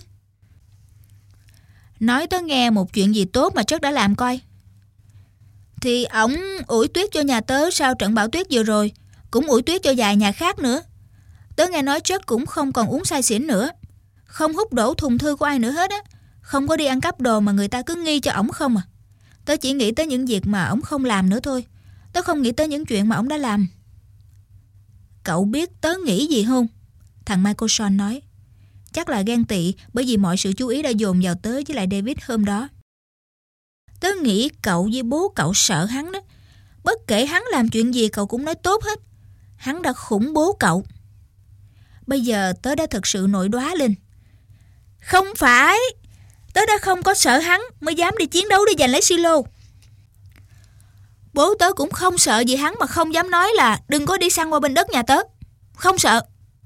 Nói tớ nghe một chuyện gì tốt mà Chuck đã làm coi. Thì ổng ủi tuyết cho nhà tớ sau trận bão tuyết vừa rồi, cũng ủi tuyết cho vài nhà khác nữa. Tớ nghe nói Chuck cũng không còn uống say xỉn nữa, không hút đổ thùng thư của ai nữa hết á, không có đi ăn cắp đồ mà người ta cứ nghi cho ổng không à. Tớ chỉ nghĩ tới những việc mà ổng không làm nữa thôi. Tớ không nghĩ tới những chuyện mà ổng đã làm. Cậu biết tớ nghĩ gì không? Thằng Michael Shawn nói. Chắc là ghen tị bởi vì mọi sự chú ý đã dồn vào tớ với lại David hôm đó. Tớ nghĩ cậu với bố cậu sợ hắn đó. Bất kể hắn làm chuyện gì cậu cũng nói tốt hết. Hắn đã khủng bố cậu. Bây giờ tớ đã thật sự nổi đoá lên. Không phải, tớ đã không có sợ hắn mới dám đi chiến đấu để giành lấy Shiloh. Bố tớ cũng không sợ gì hắn mà không dám nói là đừng có đi săn qua bên đất nhà tớ. Không sợ.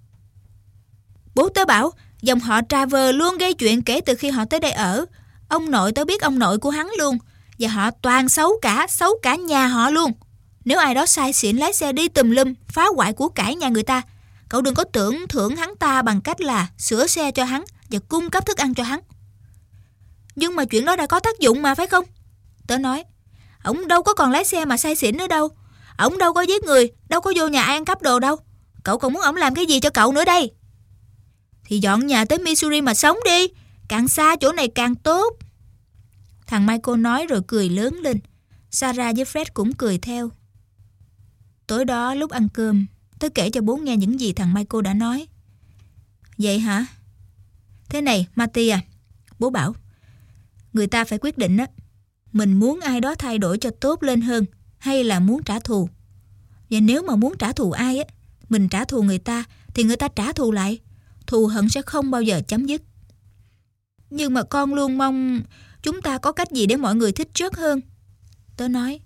Bố tớ bảo dòng họ Travers luôn gây chuyện kể từ khi họ tới đây ở. Ông nội tớ biết ông nội của hắn luôn. Và họ toàn xấu cả nhà họ luôn. Nếu ai đó sai xỉn lái xe đi tùm lum, phá hoại của cải nhà người ta, cậu đừng có tưởng thưởng hắn ta bằng cách là sửa xe cho hắn và cung cấp thức ăn cho hắn. Nhưng mà chuyện đó đã có tác dụng mà, phải không? Tớ nói. Ổng đâu có còn lái xe mà say xỉn nữa đâu. Ổng đâu có giết người, đâu có vô nhà ai ăn cắp đồ đâu. Cậu còn muốn ổng làm cái gì cho cậu nữa đây? Thì dọn nhà tới Missouri mà sống đi. Càng xa chỗ này càng tốt. Thằng Michael nói rồi cười lớn lên. Sarah với Fred cũng cười theo. Tối đó lúc ăn cơm, tớ kể cho bố nghe những gì thằng Michael đã nói. Vậy hả? Thế này, Marty à, bố bảo, người ta phải quyết định á, mình muốn ai đó thay đổi cho tốt lên hơn hay là muốn trả thù. Và nếu mà muốn trả thù ai á, mình trả thù người ta thì người ta trả thù lại. Thù hận sẽ không bao giờ chấm dứt. Nhưng mà con luôn mong chúng ta có cách gì để mọi người thích Chuck hơn. Tớ nói.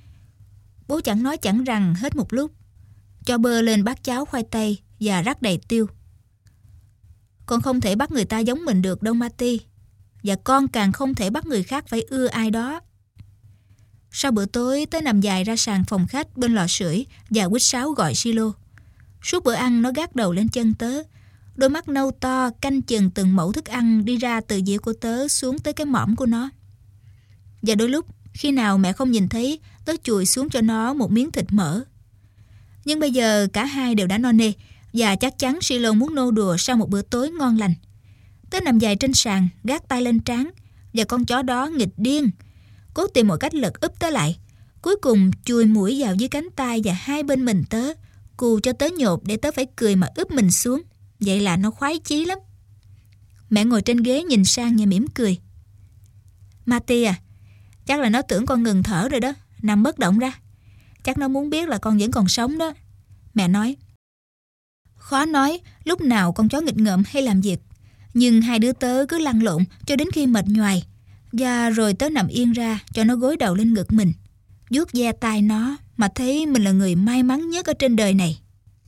Bố chẳng nói chẳng rằng hết một lúc, cho bơ lên bát cháo khoai tây và rắc đầy tiêu. Con không thể bắt người ta giống mình được đâu Marty. Và con càng không thể bắt người khác phải ưa ai đó. Sau bữa tối, tớ nằm dài ra sàn phòng khách bên lò sưởi và huýt sáo gọi Shiloh. Suốt bữa ăn nó gác đầu lên chân tớ. Đôi mắt nâu to canh chừng từng mẩu thức ăn đi ra từ dĩa của tớ xuống tới cái mõm của nó. Và đôi lúc, khi nào mẹ không nhìn thấy, tớ chùi xuống cho nó một miếng thịt mỡ. Nhưng bây giờ cả hai đều đã no nê, và chắc chắn Shiloh muốn nô đùa sau một bữa tối ngon lành. Tớ nằm dài trên sàn, gác tay lên trán, và con chó đó nghịch điên, cố tìm một cách lật úp tớ lại. Cuối cùng chùi mũi vào dưới cánh tay và hai bên mình tớ, cù cho tớ nhột để tớ phải cười mà úp mình xuống. Vậy là nó khoái chí lắm. Mẹ ngồi trên ghế nhìn sang và mỉm cười. Marty à, chắc là nó tưởng con ngừng thở rồi đó, nằm bất động ra. Chắc nó muốn biết là con vẫn còn sống đó. Mẹ nói. Khó nói lúc nào con chó nghịch ngợm hay làm việc, nhưng hai đứa tớ cứ lăn lộn cho đến khi mệt nhoài. Và rồi tớ nằm yên ra cho nó gối đầu lên ngực mình, vuốt ve tai nó mà thấy mình là người may mắn nhất ở trên đời này.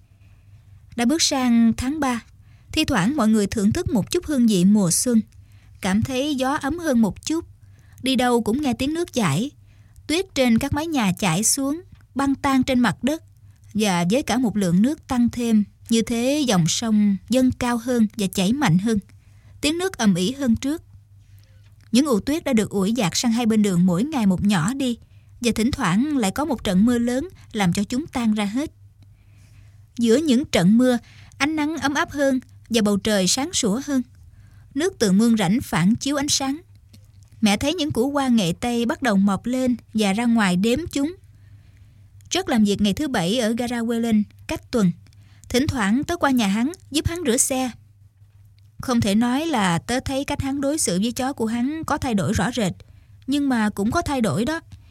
Đã bước sang tháng 3, thi thoảng mọi người thưởng thức một chút hương vị mùa xuân, cảm thấy gió ấm hơn một chút. Đi đâu cũng nghe tiếng nước chảy, tuyết trên các mái nhà chảy xuống, băng tan trên mặt đất. Và với cả một lượng nước tăng thêm, như thế dòng sông dâng cao hơn và chảy mạnh hơn. Tiếng nước ầm ĩ hơn trước. Những ụ tuyết đã được ủi dạt sang hai bên đường mỗi ngày một nhỏ đi, và thỉnh thoảng lại có một trận mưa lớn làm cho chúng tan ra hết. Giữa những trận mưa, ánh nắng ấm áp hơn và bầu trời sáng sủa hơn. Nước từ mương rãnh phản chiếu ánh sáng. Mẹ thấy những củ hoa nghệ tây bắt đầu mọc lên và ra ngoài đếm chúng. Rất làm việc ngày thứ Bảy ở gara Welland cách tuần. Thỉnh thoảng tớ qua nhà hắn giúp hắn rửa xe. Không thể nói là tớ thấy cách hắn đối xử với chó của hắn có thay đổi rõ rệt, nhưng mà cũng có thay đổi đó.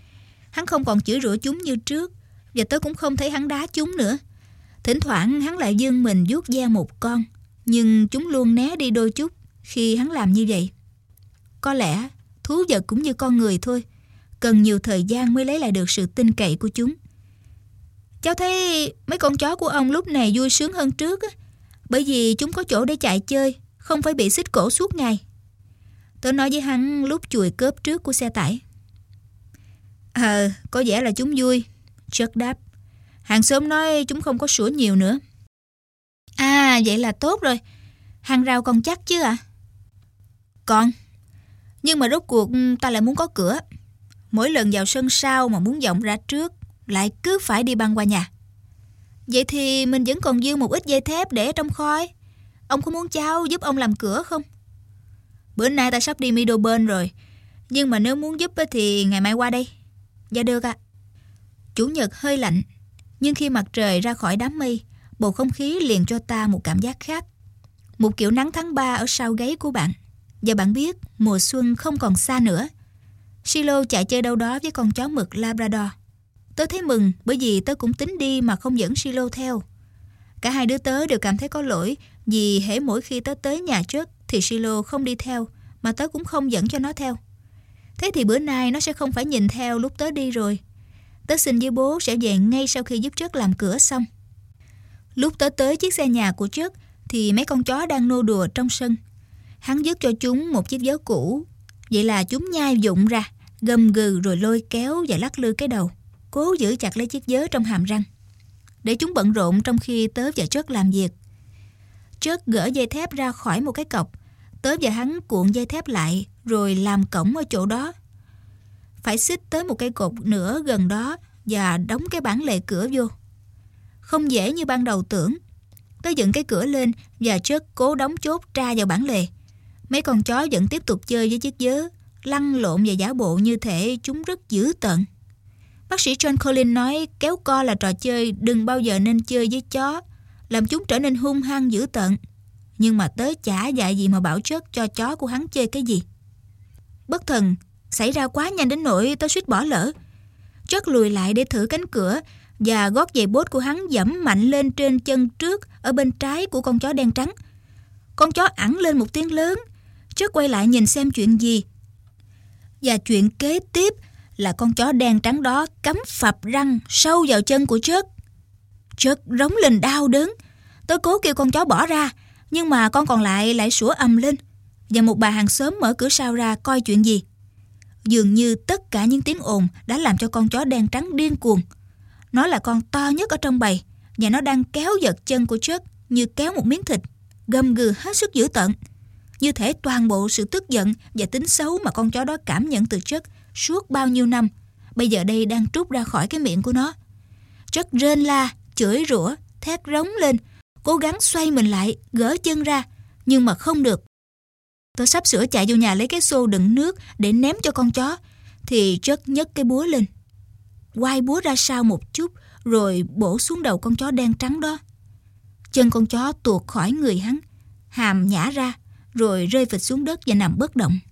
Hắn không còn chửi rủa chúng như trước, và tớ cũng không thấy hắn đá chúng nữa. Thỉnh thoảng hắn lại vươn mình vuốt ve một con, nhưng chúng luôn né đi đôi chút khi hắn làm như vậy. Có lẽ thú vật cũng như con người thôi, cần nhiều thời gian mới lấy lại được sự tin cậy của chúng. Cháu thấy mấy con chó của ông lúc này vui sướng hơn trước á, bởi vì chúng có chỗ để chạy chơi, không phải bị xích cổ suốt ngày. Tớ nói với hắn lúc chùi cớp trước của xe tải. Có vẻ là chúng vui, Chuck đáp. Hàng xóm nói chúng không có sủa nhiều nữa. À, vậy là tốt rồi. Hàng rào còn chắc chứ ạ? Còn. Nhưng mà rốt cuộc ta lại muốn có cửa. Mỗi lần vào sân sau mà muốn vọng ra trước, lại cứ phải đi băng qua nhà. Vậy thì mình vẫn còn dư một ít dây thép để trong kho. Ông có muốn cháu giúp ông làm cửa không? Bữa nay ta sắp đi Middleburn rồi, nhưng mà nếu muốn giúp thì ngày mai qua đây. Dạ được ạ. Chủ nhật hơi lạnh, nhưng khi mặt trời ra khỏi đám mây, bầu không khí liền cho ta một cảm giác khác. Một kiểu nắng tháng 3 ở sau gáy của bạn. Và bạn biết mùa xuân không còn xa nữa. Silo chạy chơi đâu đó với con chó mực Labrador. Tớ thấy mừng bởi vì tớ cũng tính đi mà không dẫn Silo theo. Cả hai đứa tớ đều cảm thấy có lỗi vì hễ mỗi khi tớ tới nhà trước thì Silo không đi theo, mà tớ cũng không dẫn cho nó theo. Thế thì bữa nay nó sẽ không phải nhìn theo lúc tớ đi rồi. Tớ xin với bố sẽ về ngay sau khi giúp Chuck làm cửa xong. Lúc tớ tới chiếc xe nhà của Chuck thì mấy con chó đang nô đùa trong sân. Hắn vứt cho chúng một chiếc vớ cũ. Vậy là chúng nhai vụng ra, gầm gừ rồi lôi kéo và lắc lư cái đầu, cố giữ chặt lấy chiếc vớ trong hàm răng, để chúng bận rộn trong khi tớ và Chuck làm việc. Chuck gỡ dây thép ra khỏi một cái cọc. Tớ và hắn cuộn dây thép lại rồi làm cổng ở chỗ đó. Phải xích tới một cây cột nữa gần đó và đóng cái bản lề cửa vô. Không dễ như ban đầu tưởng. Tớ dựng cái cửa lên và Chuck cố đóng chốt tra vào bản lề. Mấy con chó vẫn tiếp tục chơi với chiếc vớ, lăn lộn và giả bộ như thể chúng rất dữ tợn. Bác sĩ John Collins nói kéo co là trò chơi đừng bao giờ nên chơi với chó, làm chúng trở nên hung hăng dữ tợn. Nhưng mà tớ chả dạy gì mà bảo Chuck cho chó của hắn chơi cái gì. Bất thần xảy ra quá nhanh đến nỗi tớ suýt bỏ lỡ. Chuck lùi lại để thử cánh cửa và gót giày bốt của hắn giẫm mạnh lên trên chân trước ở bên trái của con chó đen trắng. Con chó ẵn lên một tiếng lớn. Chuck quay lại nhìn xem chuyện gì. Và chuyện kế tiếp là con chó đen trắng đó cắm phập răng sâu vào chân của Chuck. Chuck rống lên đau đớn. Tớ cố kêu con chó bỏ ra, nhưng mà con còn lại sủa ầm lên. Và một bà hàng xóm mở cửa sau ra coi chuyện gì. Dường như tất cả những tiếng ồn đã làm cho con chó đen trắng điên cuồng. Nó là con to nhất ở trong bầy, và nó đang kéo giật chân của Chuck như kéo một miếng thịt, gầm gừ hết sức dữ tợn. Như thể toàn bộ sự tức giận và tính xấu mà con chó đó cảm nhận từ Chuck suốt bao nhiêu năm, bây giờ đây đang trút ra khỏi cái miệng của nó. Chuck rên la, chửi rủa, thét rống lên, cố gắng xoay mình lại, gỡ chân ra, nhưng mà không được. Tôi sắp sửa chạy vô nhà lấy cái xô đựng nước để ném cho con chó, thì Chuck nhấc cái búa lên, quay búa ra sau một chút, rồi bổ xuống đầu con chó đen trắng đó. Chân con chó tuột khỏi người hắn, hàm nhả ra, rồi rơi phịch xuống đất và nằm bất động.